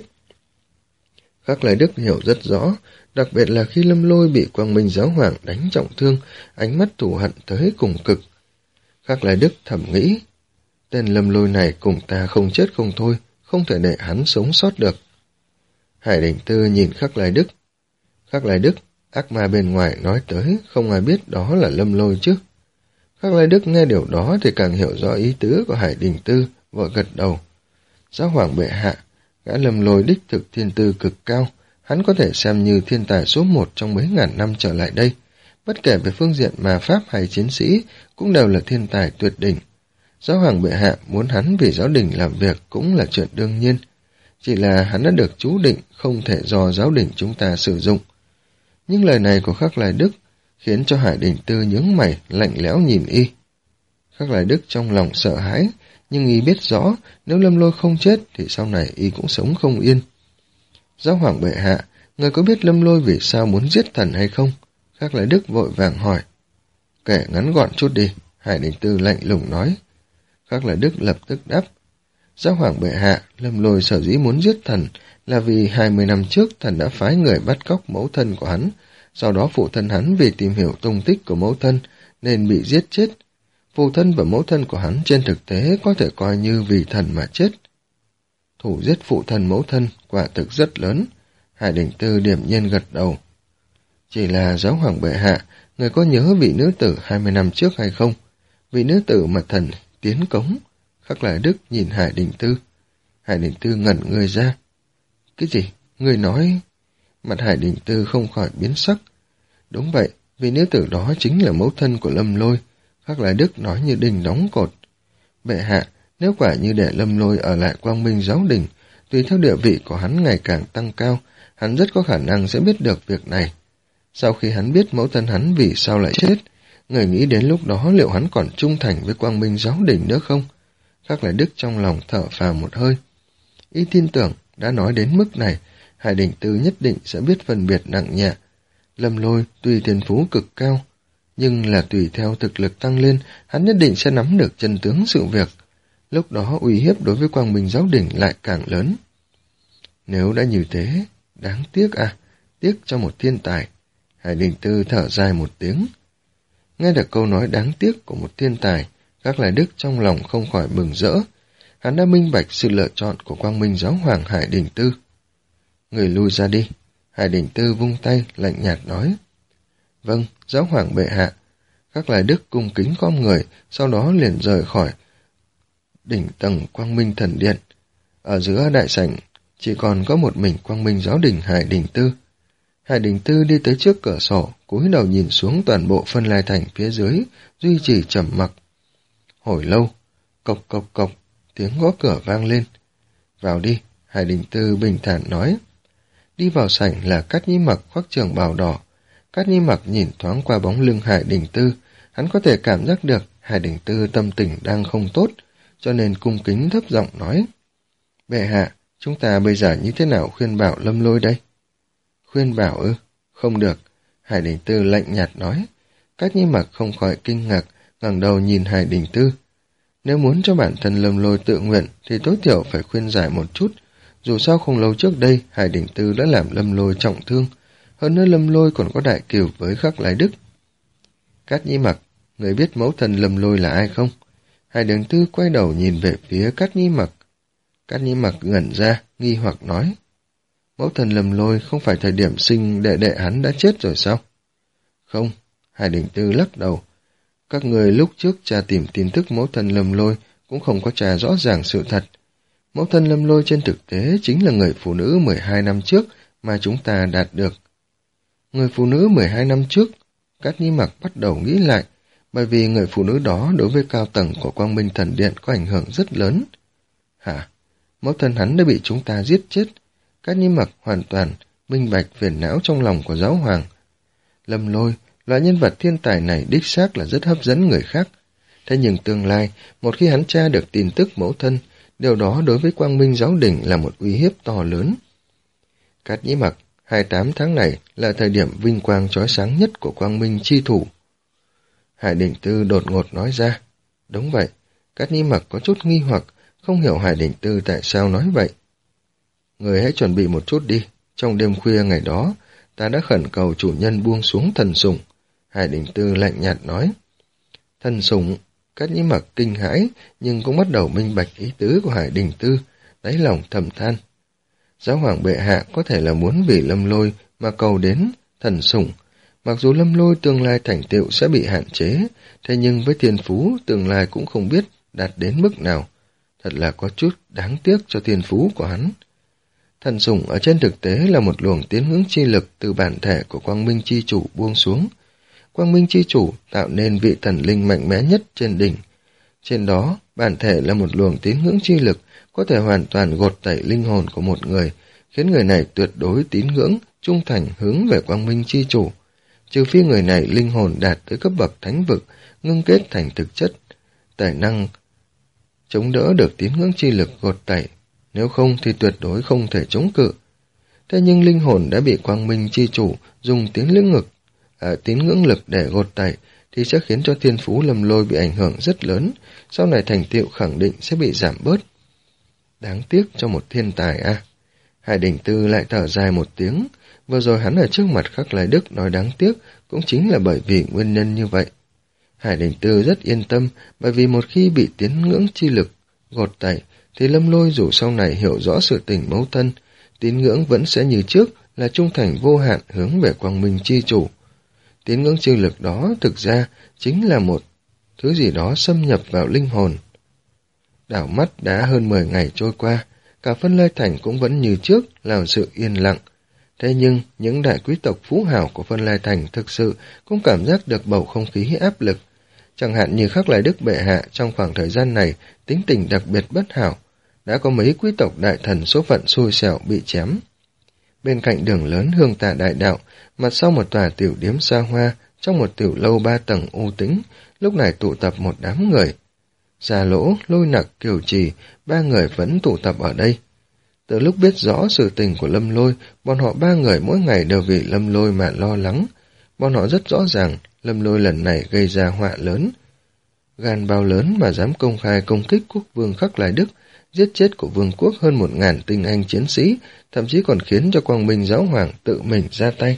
Khắc Lại Đức hiểu rất rõ, đặc biệt là khi Lâm Lôi bị Quang Minh Giáo Hoàng đánh trọng thương, ánh mắt thù hận tới cùng cực. Khắc Lại Đức thầm nghĩ, tên Lâm Lôi này cùng ta không chết không thôi, không thể để hắn sống sót được. Hải Đình Tư nhìn Khắc Lại Đức. Khắc Lại Đức, ác ma bên ngoài nói tới, không ai biết đó là Lâm Lôi chứ. Khắc Lại Đức nghe điều đó thì càng hiểu rõ ý tứ của Hải Đình Tư, vội gật đầu. Giáo hoàng bệ hạ, gã Lâm Lôi đích thực thiên tư cực cao, hắn có thể xem như thiên tài số một trong mấy ngàn năm trở lại đây. Bất kể về phương diện mà pháp hay chiến sĩ, cũng đều là thiên tài tuyệt đỉnh. Giáo hoàng bệ hạ muốn hắn vì giáo đình làm việc cũng là chuyện đương nhiên. Chỉ là hắn đã được chú định không thể do giáo đình chúng ta sử dụng. Nhưng lời này của Khắc Lại Đức khiến cho Hải Đình Tư nhướng mày, lạnh lẽo nhìn y. Khắc Lại Đức trong lòng sợ hãi, nhưng y biết rõ nếu Lâm Lôi không chết thì sau này y cũng sống không yên. Giáo hoàng bệ hạ, người có biết Lâm Lôi vì sao muốn giết thần hay không? Khắc Lại Đức vội vàng hỏi. Kể ngắn gọn chút đi, Hải Đình Tư lạnh lùng nói. Khắc Lại Đức lập tức đáp. Giáo hoàng bệ hạ, Lâm Lôi sở dĩ muốn giết thần là vì hai mươi năm trước thần đã phái người bắt cóc mẫu thân của hắn, sau đó phụ thân hắn vì tìm hiểu tung tích của mẫu thân nên bị giết chết. Phụ thân và mẫu thân của hắn trên thực tế có thể coi như vì thần mà chết. Thủ giết phụ thân mẫu thân quả thực rất lớn. Hải Đình Tư điềm nhiên gật đầu. Chỉ là giáo hoàng bệ hạ, người có nhớ vị nữ tử hai mươi năm trước hay không? Vị nữ tử mà thần tiến cống. Khắc Lại Đức nhìn Hải Đình Tư. Hải Đình Tư ngẩn người ra. Cái gì? Người nói... Mặt Hải Đình Tư không khỏi biến sắc. Đúng vậy, vị nữ tử đó chính là mẫu thân của Lâm Lôi. Khắc Lại Đức nói như đinh đóng cột. Bệ hạ, nếu quả như để Lâm Lôi ở lại Quang Minh Giáo Đình, tùy theo địa vị của hắn ngày càng tăng cao, hắn rất có khả năng sẽ biết được việc này. Sau khi hắn biết mẫu thân hắn vì sao lại chết, người nghĩ đến lúc đó liệu hắn còn trung thành với Quang Minh Giáo Đình nữa không? Khắc Lại Đức trong lòng thở phào một hơi. Y tin tưởng, đã nói đến mức này, Hải Đình Tư nhất định sẽ biết phân biệt nặng nhẹ. Lâm Lôi tuy thiên phú cực cao, nhưng là tùy theo thực lực tăng lên, hắn nhất định sẽ nắm được chân tướng sự việc. Lúc đó uy hiếp đối với Quang Minh Giáo Đình lại càng lớn. Nếu đã như thế, đáng tiếc à, tiếc cho một thiên tài. Hải Đình Tư thở dài một tiếng. Nghe được câu nói đáng tiếc của một thiên tài, Khắc Lại Đức trong lòng không khỏi mừng rỡ. Hắn đã minh bạch sự lựa chọn của Quang Minh Giáo Hoàng Hải Đình Tư. Người lui ra đi. Hải Đình Tư vung tay, lạnh nhạt nói. Vâng, Giáo Hoàng bệ hạ. Khắc Lại Đức cung kính khom người, sau đó liền rời khỏi đỉnh tầng Quang Minh Thần Điện. Ở giữa đại sảnh, chỉ còn có một mình Quang Minh Giáo Đình Hải Đình Tư. Hải Đình Tư đi tới trước cửa sổ, cúi đầu nhìn xuống toàn bộ phân lai thành phía dưới, duy trì trầm mặc. Hồi lâu, cộc cộc cộc, tiếng gõ cửa vang lên. Vào đi, Hải Đình Tư bình thản nói. Đi vào sảnh là Cát Nhĩ Mặc khoác trường bào đỏ. Cát Nhĩ Mặc nhìn thoáng qua bóng lưng Hải Đình Tư, hắn có thể cảm giác được Hải Đình Tư tâm tình đang không tốt, cho nên cung kính thấp giọng nói. Bệ hạ, chúng ta bây giờ như thế nào khuyên bảo Lâm Lôi đây? Khuyên bảo ư? Không được. Hải Đình Tư lạnh nhạt nói. Cát Nhĩ Mặc không khỏi kinh ngạc, ngẩng đầu nhìn Hải Đình Tư. Nếu muốn cho bản thân Lâm Lôi tự nguyện thì tối thiểu phải khuyên giải một chút. Dù sao không lâu trước đây, Hải Đình Tư đã làm Lâm Lôi trọng thương. Hơn nữa Lâm Lôi còn có đại cừu với Khắc Lại Đức. Cát Nhĩ Mặc, người biết mẫu thân Lâm Lôi là ai không? Hải Đình Tư quay đầu nhìn về phía Cát Nhĩ Mặc. Cát Nhĩ Mặc ngẩn ra, nghi hoặc nói. Mẫu thân Lâm Lôi không phải thời điểm sinh đệ đệ hắn đã chết rồi sao? Không, Hải Đình Tư lắc đầu. Các người lúc trước tra tìm tin tức mẫu thân Lâm Lôi cũng không có tra rõ ràng sự thật. Mẫu thân Lâm Lôi trên thực tế chính là người phụ nữ mười hai năm trước mà chúng ta đạt được. Người phụ nữ mười hai năm trước, Cát Nhĩ Mặc bắt đầu nghĩ lại, bởi vì người phụ nữ đó đối với cao tầng của Quang Minh Thần Điện có ảnh hưởng rất lớn. Hả? mẫu thân hắn đã bị chúng ta giết chết. Cát Nhĩ Mặc hoàn toàn minh bạch phiền não trong lòng của giáo hoàng. Lâm Lôi, loại nhân vật thiên tài này đích xác là rất hấp dẫn người khác. Thế nhưng tương lai, một khi hắn tra được tin tức mẫu thân, điều đó đối với Quang Minh giáo đình là một uy hiếp to lớn. Cát Nhĩ Mặc, hai mươi tám tháng này là thời điểm vinh quang chói sáng nhất của Quang Minh chi thủ. Hải Đình Tư đột ngột nói ra. Đúng vậy, Cát Nhĩ Mặc có chút nghi hoặc, không hiểu Hải Đình Tư tại sao nói vậy. Người hãy chuẩn bị một chút đi, trong đêm khuya ngày đó, ta đã khẩn cầu chủ nhân buông xuống thần sủng. Hải Đình Tư lạnh nhạt nói. Thần sủng, Cát Nhĩ Mặc kinh hãi, nhưng cũng bắt đầu minh bạch ý tứ của Hải Đình Tư, đáy lòng thầm than. Giáo hoàng bệ hạ có thể là muốn vì Lâm Lôi mà cầu đến thần sủng. Mặc dù Lâm Lôi tương lai thành tựu sẽ bị hạn chế, thế nhưng với thiên phú tương lai cũng không biết đạt đến mức nào. Thật là có chút đáng tiếc cho thiên phú của hắn. Thần sủng ở trên thực tế là một luồng tiến hướng chi lực từ bản thể của Quang Minh chi chủ buông xuống. Quang Minh chi chủ tạo nên vị thần linh mạnh mẽ nhất trên đỉnh. Trên đó, bản thể là một luồng tín ngưỡng chi lực có thể hoàn toàn gột tẩy linh hồn của một người, khiến người này tuyệt đối tín ngưỡng, trung thành hướng về Quang Minh chi chủ. Trừ phi người này linh hồn đạt tới cấp bậc thánh vực, ngưng kết thành thực chất, tài năng chống đỡ được tín ngưỡng chi lực gột tẩy, nếu không thì tuyệt đối không thể chống cự. Thế nhưng linh hồn đã bị Quang Minh chi chủ dùng tín ngưỡng ngực, à, tín ngưỡng lực để gột tẩy, thì sẽ khiến cho thiên phú Lâm Lôi bị ảnh hưởng rất lớn, sau này thành tựu khẳng định sẽ bị giảm bớt. Đáng tiếc cho một thiên tài a. À. Hải Đình Tư lại thở dài một tiếng, vừa rồi hắn ở trước mặt Khắc Lai Đức nói đáng tiếc cũng chính là bởi vì nguyên nhân như vậy. Hải Đình Tư rất yên tâm, bởi vì một khi bị tín ngưỡng chi lực gột tẩy, thì Lâm Lôi dù sau này hiểu rõ sự tình mẫu thân, tín ngưỡng vẫn sẽ như trước là trung thành vô hạn hướng về Quang Minh chi chủ. Tín ngưỡng chi lực đó thực ra chính là một thứ gì đó xâm nhập vào linh hồn. Đảo mắt đã hơn mười ngày trôi qua, cả Phân Lai Thành cũng vẫn như trước là sự yên lặng. Thế nhưng, những đại quý tộc phú hào của Phân Lai Thành thực sự cũng cảm giác được bầu không khí áp lực. Chẳng hạn như Khắc Lai Đức bệ hạ trong khoảng thời gian này tính tình đặc biệt bất hảo, đã có mấy quý tộc đại thần số phận xui xẻo bị chém. Bên cạnh đường lớn Hương Tà Đại Đạo, mặt sau một tòa tiểu điếm xa hoa, trong một tiểu lâu ba tầng u tĩnh, lúc này tụ tập một đám người. Già Lỗ, Lôi Nặc, Kiều Trì, ba người vẫn tụ tập ở đây. Từ lúc biết rõ sự tình của Lâm Lôi, bọn họ ba người mỗi ngày đều vì Lâm Lôi mà lo lắng. Bọn họ rất rõ ràng, Lâm Lôi lần này gây ra họa lớn. Gan bao lớn mà dám công khai công kích quốc vương Khắc Lai Đức, giết chết của vương quốc hơn một ngàn tinh anh chiến sĩ, thậm chí còn khiến cho Quang Minh giáo hoàng tự mình ra tay.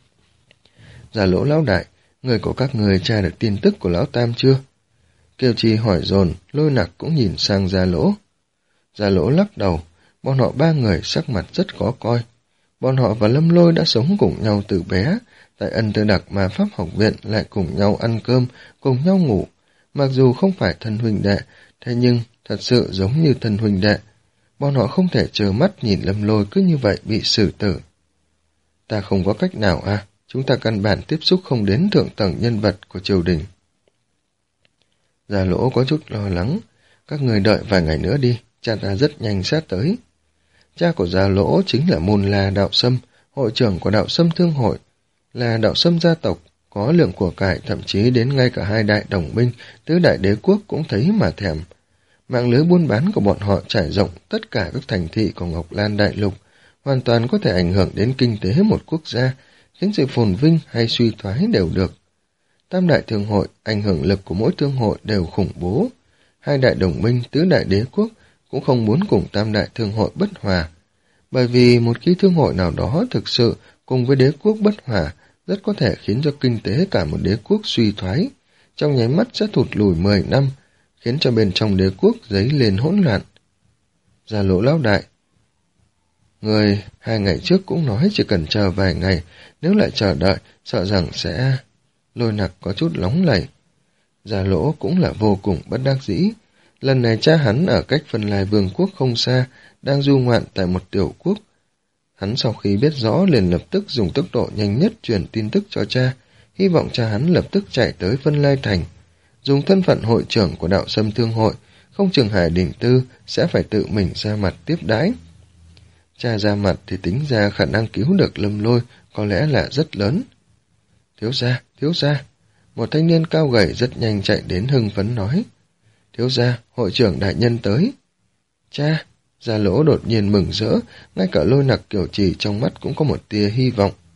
Già Lỗ lão đại, người của các người tra được tin tức của lão Tam chưa? Kiều Trì hỏi dồn, Lôi Nặc cũng nhìn sang Già Lỗ. Già Lỗ lắc đầu, bọn họ ba người sắc mặt rất khó coi. Bọn họ và Lâm Lôi đã sống cùng nhau từ bé, tại Ân Tư Đặc Ma Pháp học viện lại cùng nhau ăn cơm, cùng nhau ngủ. Mặc dù không phải thân huynh đệ, thế nhưng thật sự giống như thân huynh đệ. Bọn họ không thể trơ mắt nhìn Lâm Lôi cứ như vậy bị xử tử. Ta không có cách nào à, chúng ta căn bản tiếp xúc không đến thượng tầng nhân vật của triều đình. Già Lỗ có chút lo lắng, các người đợi vài ngày nữa đi, cha ta rất nhanh sát tới. Cha của Già Lỗ chính là Môn La Đạo Sâm, hội trưởng của Đạo Sâm Thương Hội, là Đạo Sâm gia tộc, có lượng của cải thậm chí đến ngay cả hai đại đồng minh, tứ đại đế quốc cũng thấy mà thèm. Mạng lưới buôn bán của bọn họ trải rộng tất cả các thành thị của Ngọc Lan Đại Lục, hoàn toàn có thể ảnh hưởng đến kinh tế một quốc gia, khiến sự phồn vinh hay suy thoái đều được. Tam đại thương hội, ảnh hưởng lực của mỗi thương hội đều khủng bố. Hai đại đồng minh, tứ đại đế quốc cũng không muốn cùng tam đại thương hội bất hòa. Bởi vì một khi thương hội nào đó thực sự cùng với đế quốc bất hòa, rất có thể khiến cho kinh tế cả một đế quốc suy thoái, trong nháy mắt sẽ thụt lùi mười năm, khiến cho bên trong đế quốc dấy lên hỗn loạn. Già Lỗ lão đại, người hai ngày trước cũng nói chỉ cần chờ vài ngày, nếu lại chờ đợi, sợ rằng sẽ... Lôi Nặc có chút lóng lẩy. Già Lỗ cũng là vô cùng bất đắc dĩ. Lần này cha hắn ở cách Phân Lai Vương quốc không xa, đang du ngoạn tại một tiểu quốc. Hắn sau khi biết rõ liền lập tức dùng tốc độ nhanh nhất truyền tin tức cho cha, hy vọng cha hắn lập tức chạy tới Phân Lai Thành. Dùng thân phận hội trưởng của Đạo Sâm Thương Hội, không chừng Hải Đình Tư sẽ phải tự mình ra mặt tiếp đãi. Cha ra mặt thì tính ra khả năng cứu được Lâm Lôi có lẽ là rất lớn. Thiếu gia, thiếu gia, một thanh niên cao gầy rất nhanh chạy đến hưng phấn nói. Thiếu gia, hội trưởng đại nhân tới. Cha, Gia Lỗ đột nhiên mừng rỡ, ngay cả Lôi Nặc Kiểu Trì trong mắt cũng có một tia hy vọng.